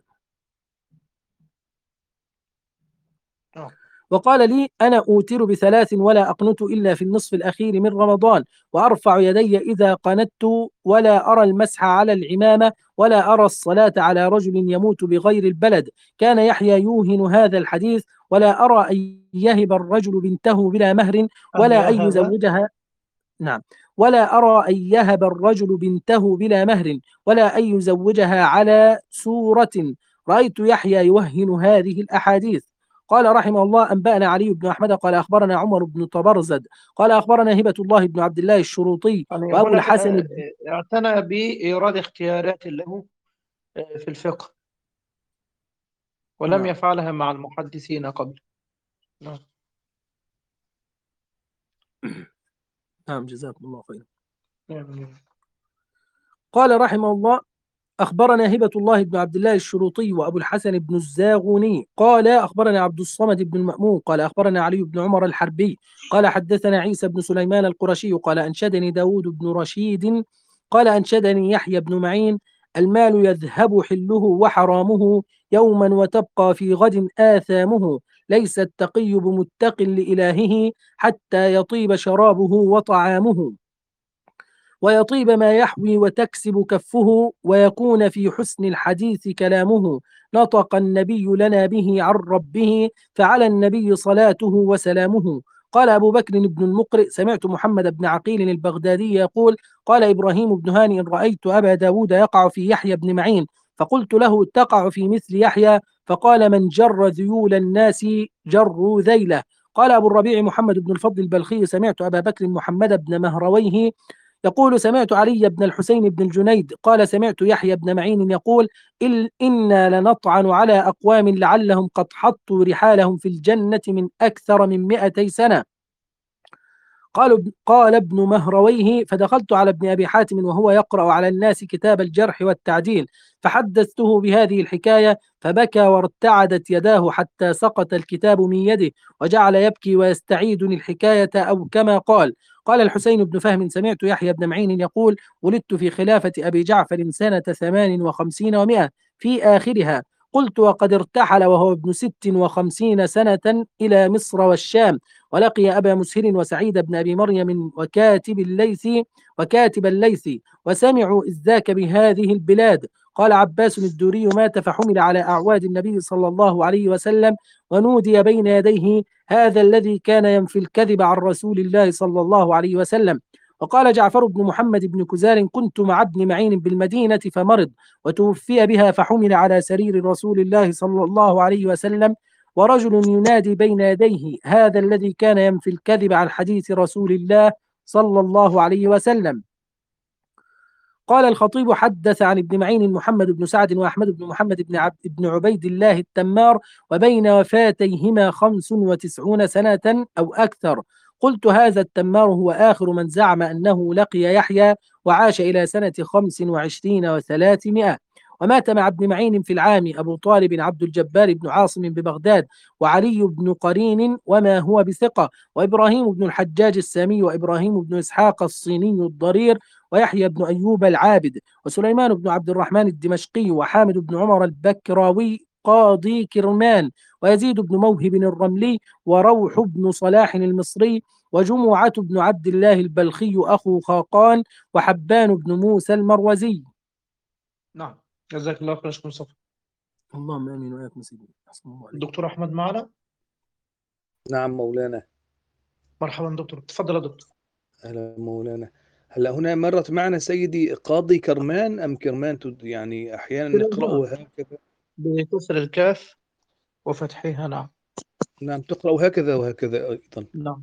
وقال لي أنا أوتر بثلاث ولا أقنت إلا في النصف الأخير من رمضان وأرفع يدي إذا قنت ولا أرى المسح على العمامة ولا أرى الصلاة على رجل يموت بغير البلد. كان يحيى يوهن هذا الحديث ولا أرى أن يهب الرجل بنته بلا مهر ولا أن يزوجها. نعم ولا أرى أن يهب الرجل بنته بلا مهر ولا أن يزوجها على سورة. رأيت يحيى يوهن هذه الأحاديث. قال رحمه الله: أنبأنا علي بن أحمد قال أخبرنا عمر بن طبرزد قال أخبرنا هبة الله بن عبد الله الشروطي يعني وأبو هنا الحسن آه، بن آه، اعتنى بإيراد اختيارات له آه، في الفقه، ولم نعم يفعلها مع المحدثين قبل. نعم. نعم جزاكم الله خيرا. نعم. قال رحمه الله: أخبرنا هبة الله بن عبد الله الشروطي وأبو الحسن بن الزاغوني قال أخبرنا عبد الصمد بن المأمون قال أخبرنا علي بن عمر الحربي قال حدثنا عيسى بن سليمان القرشي قال أنشدني داود بن رشيد قال أنشدني يحيى بن معين: المال يذهب حله وحرامه يوما وتبقى في غد آثامه، ليس التقي بمتق لإلهه حتى يطيب شرابه وطعامه ويطيب ما يحوي وتكسب كفه ويكون في حسن الحديث كلامه. نطق النبي لنا به عن ربه فعلى النبي صلاته وسلامه. قال أبو بكر بن المقرئ: سمعت محمد بن عقيل البغدادي يقول: قال إبراهيم بن هانئ: رأيت أبا داود يقع في يحيى بن معين فقلت له: تقع في مثل يحيى؟ فقال: من جر ذيول الناس جروا ذيله. قال أبو الربيع محمد بن الفضل البلخي: سمعت أبا بكر محمد بن مهرويه يقول: سمعت علي بن الحسين بن الجنيد قال: سمعت يحيى بن معين يقول: إل إنا لنطعن على أقوام لعلهم قد حطوا رحالهم في الجنة من أكثر من مئتي سنة. قالوا قال ابن مهرويه: فدخلت على ابن أبي حاتم وهو يقرأ على الناس كتاب الجرح والتعديل فحدثته بهذه الحكاية فبكى وارتعدت يداه حتى سقط الكتاب من يده وجعل يبكي ويستعيدني الحكاية أو كما قال. قال الحسين بن فهم: سمعت يحيى بن معين يقول: ولدت في خلافة أبي جعفر سنة ثمان وخمسين ومائة في آخرها. قلت: وقد ارتحل وهو ابن ست وخمسين سنة إلى مصر والشام ولقي أبا مسهر وسعيد بن أبي مريم وكاتب الليث وكاتب الليث وسمعوا إذ ذاك بهذه البلاد. قال عباس الدوري: مات فحمل على أعواد النبي صلى الله عليه وسلم ونودي بين يديه: هذا الذي كان ينفي الكذب عن رسول الله صلى الله عليه وسلم. وقال جعفر بن محمد بن كزار: كنت مع ابن معين بالمدينة فمرض وتوفي بها فحمل على سرير رسول الله صلى الله عليه وسلم ورجل ينادي بين يديه: هذا الذي كان ينفي الكذب عن حديث رسول الله صلى الله عليه وسلم. قال الخطيب: حدث عن ابن معين محمد بن سعد وأحمد بن محمد بن عبد بن عبيد الله التمار وبين وفاتيهما خمس وتسعون سنة أو أكثر. قلت: هذا التمار هو آخر من زعم أنه لقي يحيى وعاش إلى سنة خمس وعشرين وثلاثمائة. ومات مع ابن معين في العام أبو طالب عبد الجبار بن عاصم ببغداد وعلي بن قرين وما هو بثقة وإبراهيم بن الحجاج السامي وإبراهيم بن إسحاق الصيني الضرير ويحيى بن أيوب العابد وسليمان بن عبد الرحمن الدمشقي وحامد بن عمر البكراوي قاضي كرمان ويزيد بن موهب الرملي وروح بن صلاح المصري وجمعة بن عبد الله البلخي أخو خاقان وحبان بن موسى المروزي. نعم. جزاك الله خير شكرا مصطفى. اللهم آمين وإياكم سيدي. الدكتور أحمد معنا؟ نعم مولانا. مرحبا دكتور، تفضل يا دكتور. أهلا مولانا. هلا هنا مرت معنا سيدي قاضي كرمان أم كرمان؟ يعني أحيانا نقرأه هكذا بكسر الكاف وفتحها. نعم. نعم تقرأ هكذا وهكذا أيضا. نعم.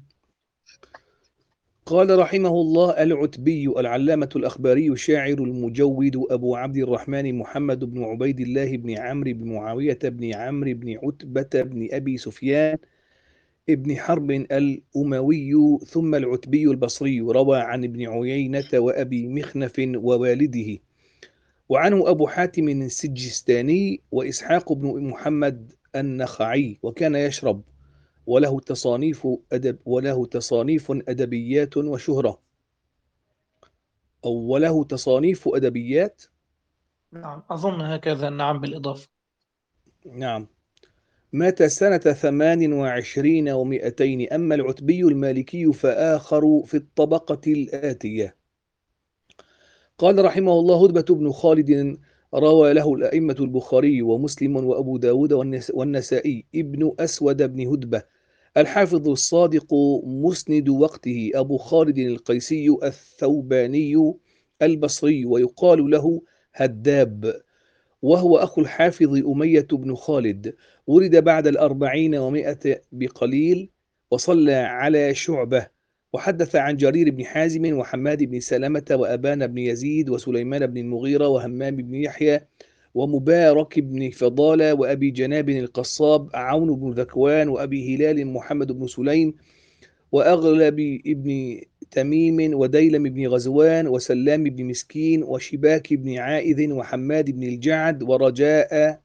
قال رحمه الله: العتبي العلامة الأخباري الشاعر المجود أبو عبد الرحمن محمد بن عبيد الله بن عمرو بن معاوية بن عمرو بن عتبة بن أبي سفيان ابن حرب الأموي ثم العتبي البصري، روى عن ابن عيينة وأبي مخنف ووالده، وعنه أبو حاتم السجستاني وإسحاق بن محمد النخعي، وكان يشرب، وله تصانيف أدب وله تصانيف أدبيات وشهرة أو وله تصانيف أدبيات. نعم أظن هكذا. نعم بالإضافة. نعم. مات سنة ثمان وعشرين ومئتين. أما العتبي المالكي فآخر في الطبقة الآتية. قال رحمه الله: هدبة بن خالد روى له الأئمة البخاري ومسلم وأبو داود والنسائي. ابن أسود بن هدبة الحافظ الصادق مسند وقته أبو خالد القيسي الثوباني البصري، ويقال له هداب، وهو أخو الحافظ أمية بن خالد، ولد بعد الأربعين ومائة بقليل، وصلى على شعبة، وحدث عن جرير بن حازم وحماد بن سلمة وأبان بن يزيد وسليمان بن المغيرة وهمام بن يحيى ومبارك بن فضالة وأبي جناب القصاب عون بن ذكوان وأبي هلال محمد بن سليم وأغلب بن تميم وديلم بن غزوان وسلام بن مسكين وشباك بن عائذ وحماد بن الجعد ورجاء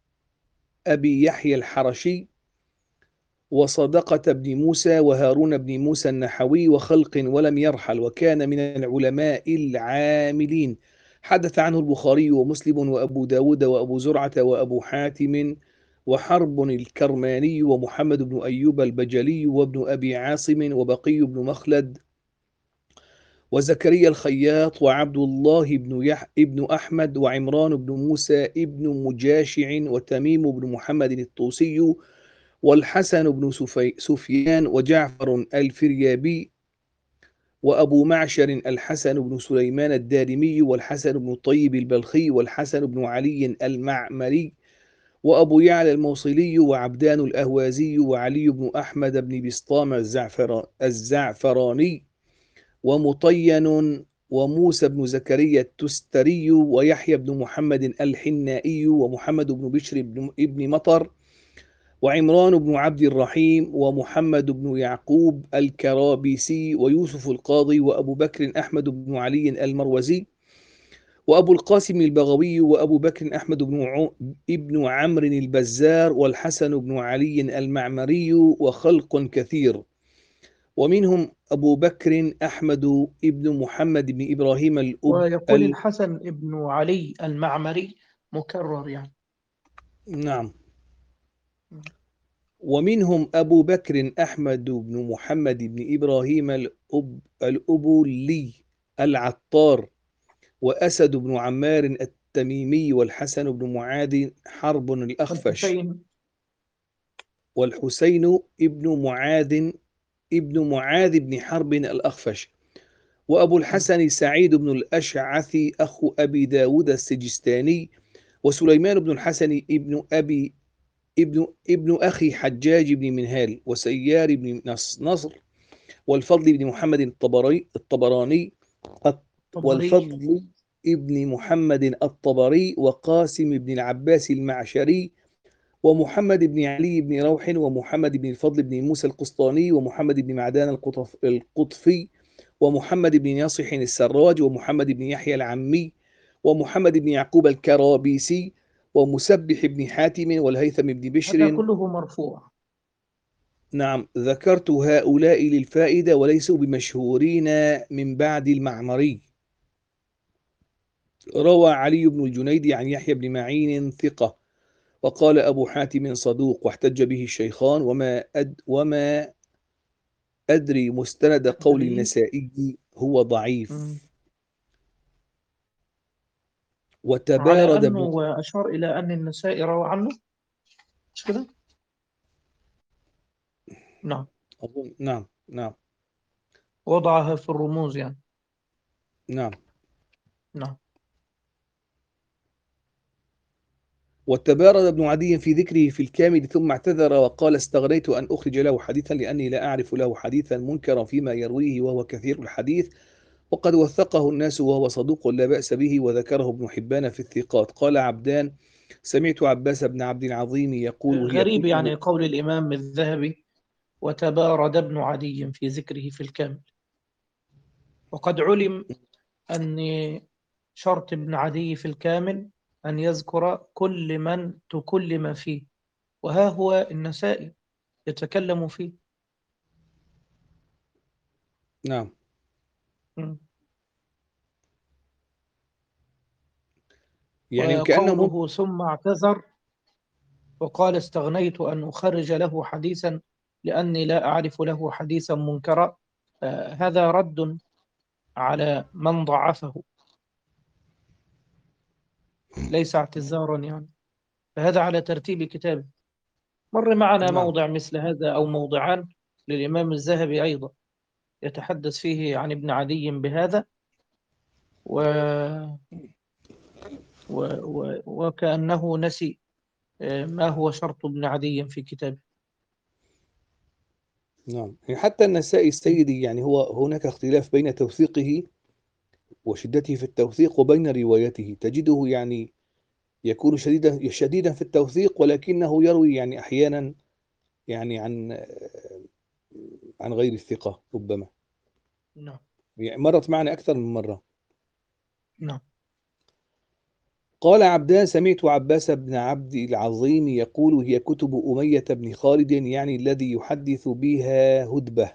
أبي يحيى الحرشي وصدقة بن موسى وهارون بن موسى النحوي وخلق ولم يرحل، وكان من العلماء العاملين. حدث عنه البخاري ومسلم وأبو داود وأبو زرعة وأبو حاتم وحرب الكرماني ومحمد بن أيوب البجلي وابن أبي عاصم وبقي بن مخلد وزكريا الخياط وعبد الله بن, يح... ابن أحمد وعمران بن موسى ابن مجاشع وتميم بن محمد الطوسي والحسن بن سفي... سفيان وجعفر الفريابي وأبو معشر الحسن بن سليمان الدارمي والحسن بن الطيب البلخي والحسن بن علي المعمري وأبو يعلى الموصلي وعبدان الأهوازي وعلي بن أحمد بن بسطام الزعفر... الزعفراني ومطين وموسى بن زكريا التستري ويحيى بن محمد الحنائي ومحمد بن بشر بن ابن مطر وعمران بن عبد الرحيم ومحمد بن يعقوب الكرابيسي ويوسف القاضي وأبو بكر أحمد بن علي المروزي وأبو القاسم البغوي وأبو بكر أحمد بن ع... ابن عمرو البزار والحسن بن علي المعمري وخلق كثير، ومنهم أبو بكر أحمد ابن محمد بن إبراهيم الأب ويقول ال... الحسن ابن علي المعمري مكرر يعني. نعم. ومنهم أبو بكر أحمد بن محمد بن إبراهيم الأب الأبولي العطار وأسد بن عمار التميمي والحسن بن معاذ حرب الأخفش والحسين والحسين ابن معاذ ابن معاذ بن حرب الأخفش وأبو الحسن سعيد بن الأشعث أخو أبي داود السجستاني وسليمان بن الحسن ابن أبي ابن ابن أخي حجاج بن منهال وسيار بن نصر والفضل بن محمد الطبري الطبراني والفضل ابن محمد الطبري وقاسم بن العباس المعشري ومحمد بن علي بن روح ومحمد بن الفضل بن موسى القسطاني ومحمد بن معدان القطف القطفي ومحمد بن ياصح السراج ومحمد بن يحيى العمي ومحمد بن يعقوب الكرابيسي ومسبح بن حاتم والهيثم بن بشر. هذا كله مرفوع. نعم، ذكرت هؤلاء للفائدة وليسوا بمشهورين من بعد المعمري. روى علي بن الجنيد عن يحيى بن معين ثقة، وقال أبو حاتم صدوق، واحتج به الشيخان، وما أد وما أدري مستند قول النسائي هو ضعيف. م. وتبارد على ابن أنه أشار إلى أن النسائي روى عنه، مش كده؟ نعم أظن نعم نعم وضعها في الرموز يعني. نعم نعم. وتبارد ابن عدي في ذكره في الكامل ثم اعتذر وقال استغنيت أن أخرج له حديثا لأني لا أعرف له حديثا منكرا فيما يرويه وهو كثير الحديث وقد وثقه الناس وهو صدوق لا بأس به، وذكره ابن حبان في الثقات. قال عبدان سمعت عباس بن عبد العظيم يقول وهي غريب كتب يعني قول الإمام الذهبي وتبارد ابن عدي في ذكره في الكامل، وقد علم أن شرط ابن عدي في الكامل أن يذكر كل من تكلم فيه، وها هو النسائي يتكلم فيه. نعم م. يعني كأنهم وقوله ثم اعتذر وقال استغنيت أن أخرج له حديثا لأني لا أعرف له حديثا منكرا، آه هذا رد على من ضعفه ليس اعتذارا يعني، فهذا على ترتيب كتابه. مر معنا نعم موضع مثل هذا أو موضعان للإمام الذهبي أيضا يتحدث فيه عن ابن عدي بهذا، و... و... و... وكأنه نسي ما هو شرط ابن عدي في كتابه. نعم. يعني حتى النسائي السيدي يعني هو هناك اختلاف بين توثيقه وشدته في التوثيق وبين روايته، تجده يعني يكون شديدا شديدا في التوثيق، ولكنه يروي يعني أحيانا يعني عن عن غير الثقة ربما، نعم يعني مرت معنا أكثر من مرة. نعم قال عبدان: سمعت عباس بن عبد العظيم يقول: هي كتب أمية بن خالد، يعني الذي يحدث بها هدبة.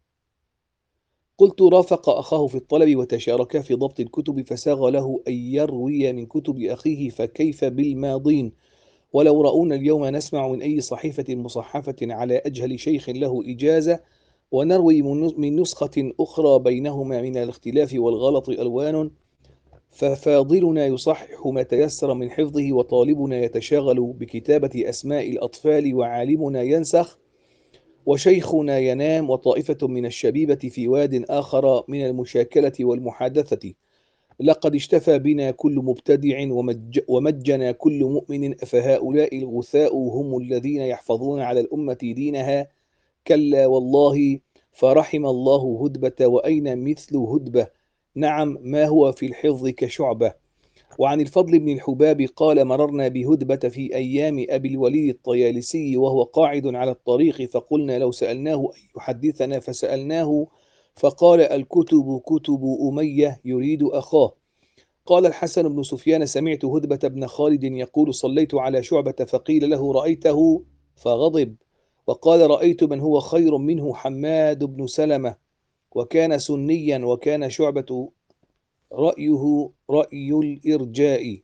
قلت: رافق أخاه في الطلب وتشاركا في ضبط الكتب، فساغ له أن يروي من كتب أخيه، فكيف بالماضين؟ ولو رأونا اليوم نسمع من أي صحيفة مصحفة على أجهل شيخ له إجازة، ونروي من نسخة أخرى بينهما من الاختلاف والغلط ألوان، ففاضلنا يصحح ما تيسر من حفظه، وطالبنا يتشاغل بكتابة أسماء الأطفال، وعالمنا ينسخ، وشيخنا ينام، وطائفة من الشبيبة في واد آخر من المشاكلة والمحادثة. لقد اشتفى بنا كل مبتدع، ومج ومجنا كل مؤمن، أفهؤلاء الغثاء هم الذين يحفظون على الأمة دينها؟ كلا والله، فرحم الله هدبة، وأين مثل هدبة؟ نعم، ما هو في الحفظ كشعبة. وعن الفضل بن الحباب قال: مررنا بهدبة في أيام أبي الوليد الطيالسي وهو قاعد على الطريق، فقلنا لو سألناه أن يحدثنا، فسألناه فقال: الكتب كتب أمية، يريد أخاه. قال الحسن بن سفيان: سمعت هدبة بن خالد يقول: صليت على شعبة فقيل له: رأيته؟ فغضب، وقال: رأيت من هو خير منه، حماد بن سلمة، وكان سنيا، وكان شعبة رأيه رأي الإرجاء.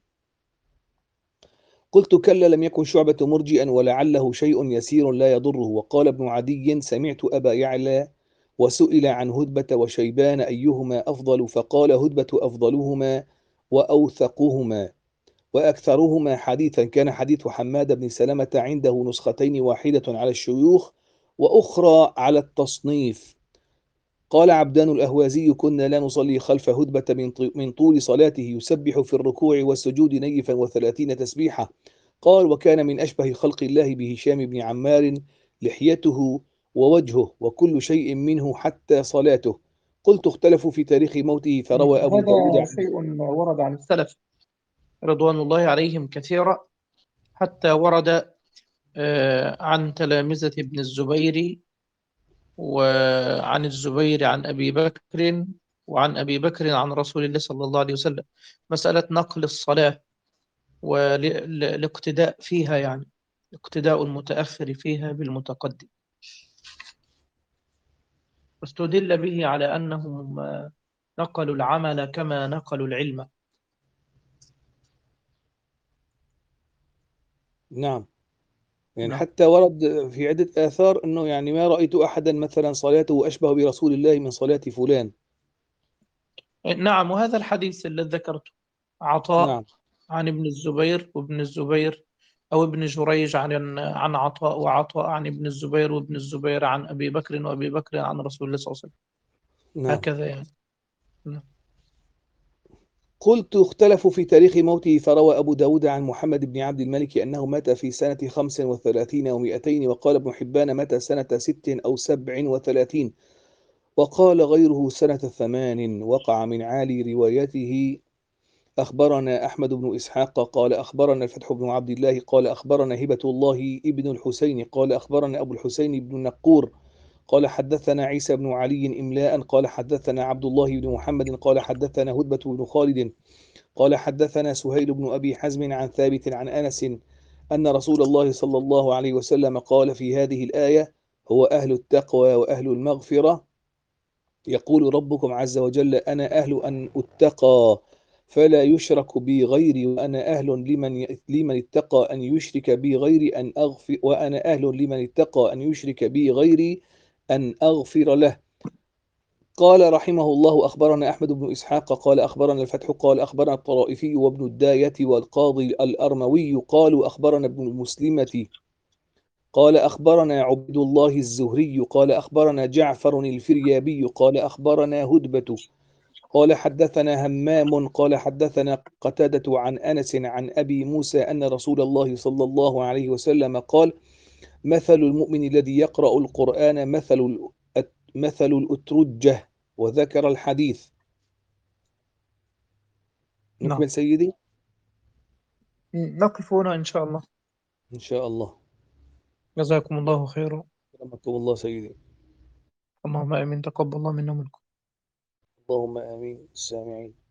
قلت: كلا، لم يكن شعبة مرجئا، ولعله شيء يسير لا يضره. وقال ابن عدي: سمعت أبا يعلى وسئل عن هدبة وشيبان أيهما أفضل، فقال: هدبة أفضلهما وأوثقهما وأكثرهما حديثا. كان حديث حماد بن سلمة عنده نسختين، واحدة على الشيوخ وأخرى على التصنيف. قال عبدان الأهوازي: كنا لا نصلي خلف هدبة من طول صلاته، يسبح في الركوع والسجود نيفا وثلاثين تسبيحة. قال: وكان من أشبه خلق الله بهشام بن عمار، لحيته ووجهه وكل شيء منه حتى صلاته. قلت: اختلفوا في تاريخ موته، فروى أبو داود هذا عن... شيء ورد عن السلف رضوان الله عليهم كثيرا، حتى ورد آه، عن تلامذة ابن الزبير، وعن الزبير عن أبي بكر، وعن أبي بكر عن رسول الله صلى الله عليه وسلم، مسألة نقل الصلاة والاقتداء فيها، يعني اقتداء المتأخر فيها بالمتقدم، واستدل به على أنهم نقلوا العمل كما نقلوا العلم. نعم. يعني نعم حتى ورد في عدة آثار أنه يعني ما رأيت أحدا مثلا صلاته أشبه برسول الله من صلاة فلان. نعم وهذا الحديث الذي ذكرته، عطاء نعم عن ابن الزبير، وابن الزبير أو ابن جريج عن عن عطاء، وعطاء عن ابن الزبير، وابن الزبير عن أبي بكر، وأبي بكر عن رسول الله صلى الله عليه وسلم، نعم. هكذا يعني. نعم. قلت: اختلفوا في تاريخ موته، فروى أبو داود عن محمد بن عبد الملك أنه مات في سنة خمس وثلاثين ومائتين، وقال ابن حبان: مات سنة ست أو سبع وثلاثين، وقال غيره سنة ثمان. وقع من عالي روايته: أخبرنا أحمد بن إسحاق قال أخبرنا الفتح بن عبد الله قال أخبرنا هبة الله ابن الحسين قال أخبرنا أبو الحسين بن النقور قال حدثنا عيسى بن علي إملاء قال حدثنا عبد الله بن محمد قال حدثنا هدبة بن خالد قال حدثنا سهيل بن أبي حزم عن ثابت عن أنس أن رسول الله صلى الله عليه وسلم قال في هذه الآية: هو أهل التقوى وأهل المغفرة، يقول ربكم عز وجل: أنا أهل أن أتقى فلا يشرك بي غيري، وأنا أهل لمن لمن اتقى أن يشرك بي غيري أن أغفر وأنا أهل لمن اتقى أن يشرك بي غيري أن أغفر له. قال رحمه الله: أخبرنا أحمد بن إسحاق قال أخبرنا الفتح قال أخبرنا الطرائفي وابن الداية والقاضي الأرموي قالوا أخبرنا ابن المسلمة قال أخبرنا عبد الله الزهري قال أخبرنا جعفر الفريابي قال أخبرنا هدبة قال حدثنا همام قال حدثنا قتادة عن أنس عن أبي موسى أن رسول الله صلى الله عليه وسلم قال مثل المؤمن الذي يقرأ القرآن مثل مثل الأترجة، وذكر الحديث. نعم. نكمل سيدي؟ نقف هنا إن شاء الله. إن شاء الله. جزاكم الله خيرا. رحمكم الله سيدي. اللهم آمين. تقبل الله منا ومنكم. اللهم آمين. السامعين.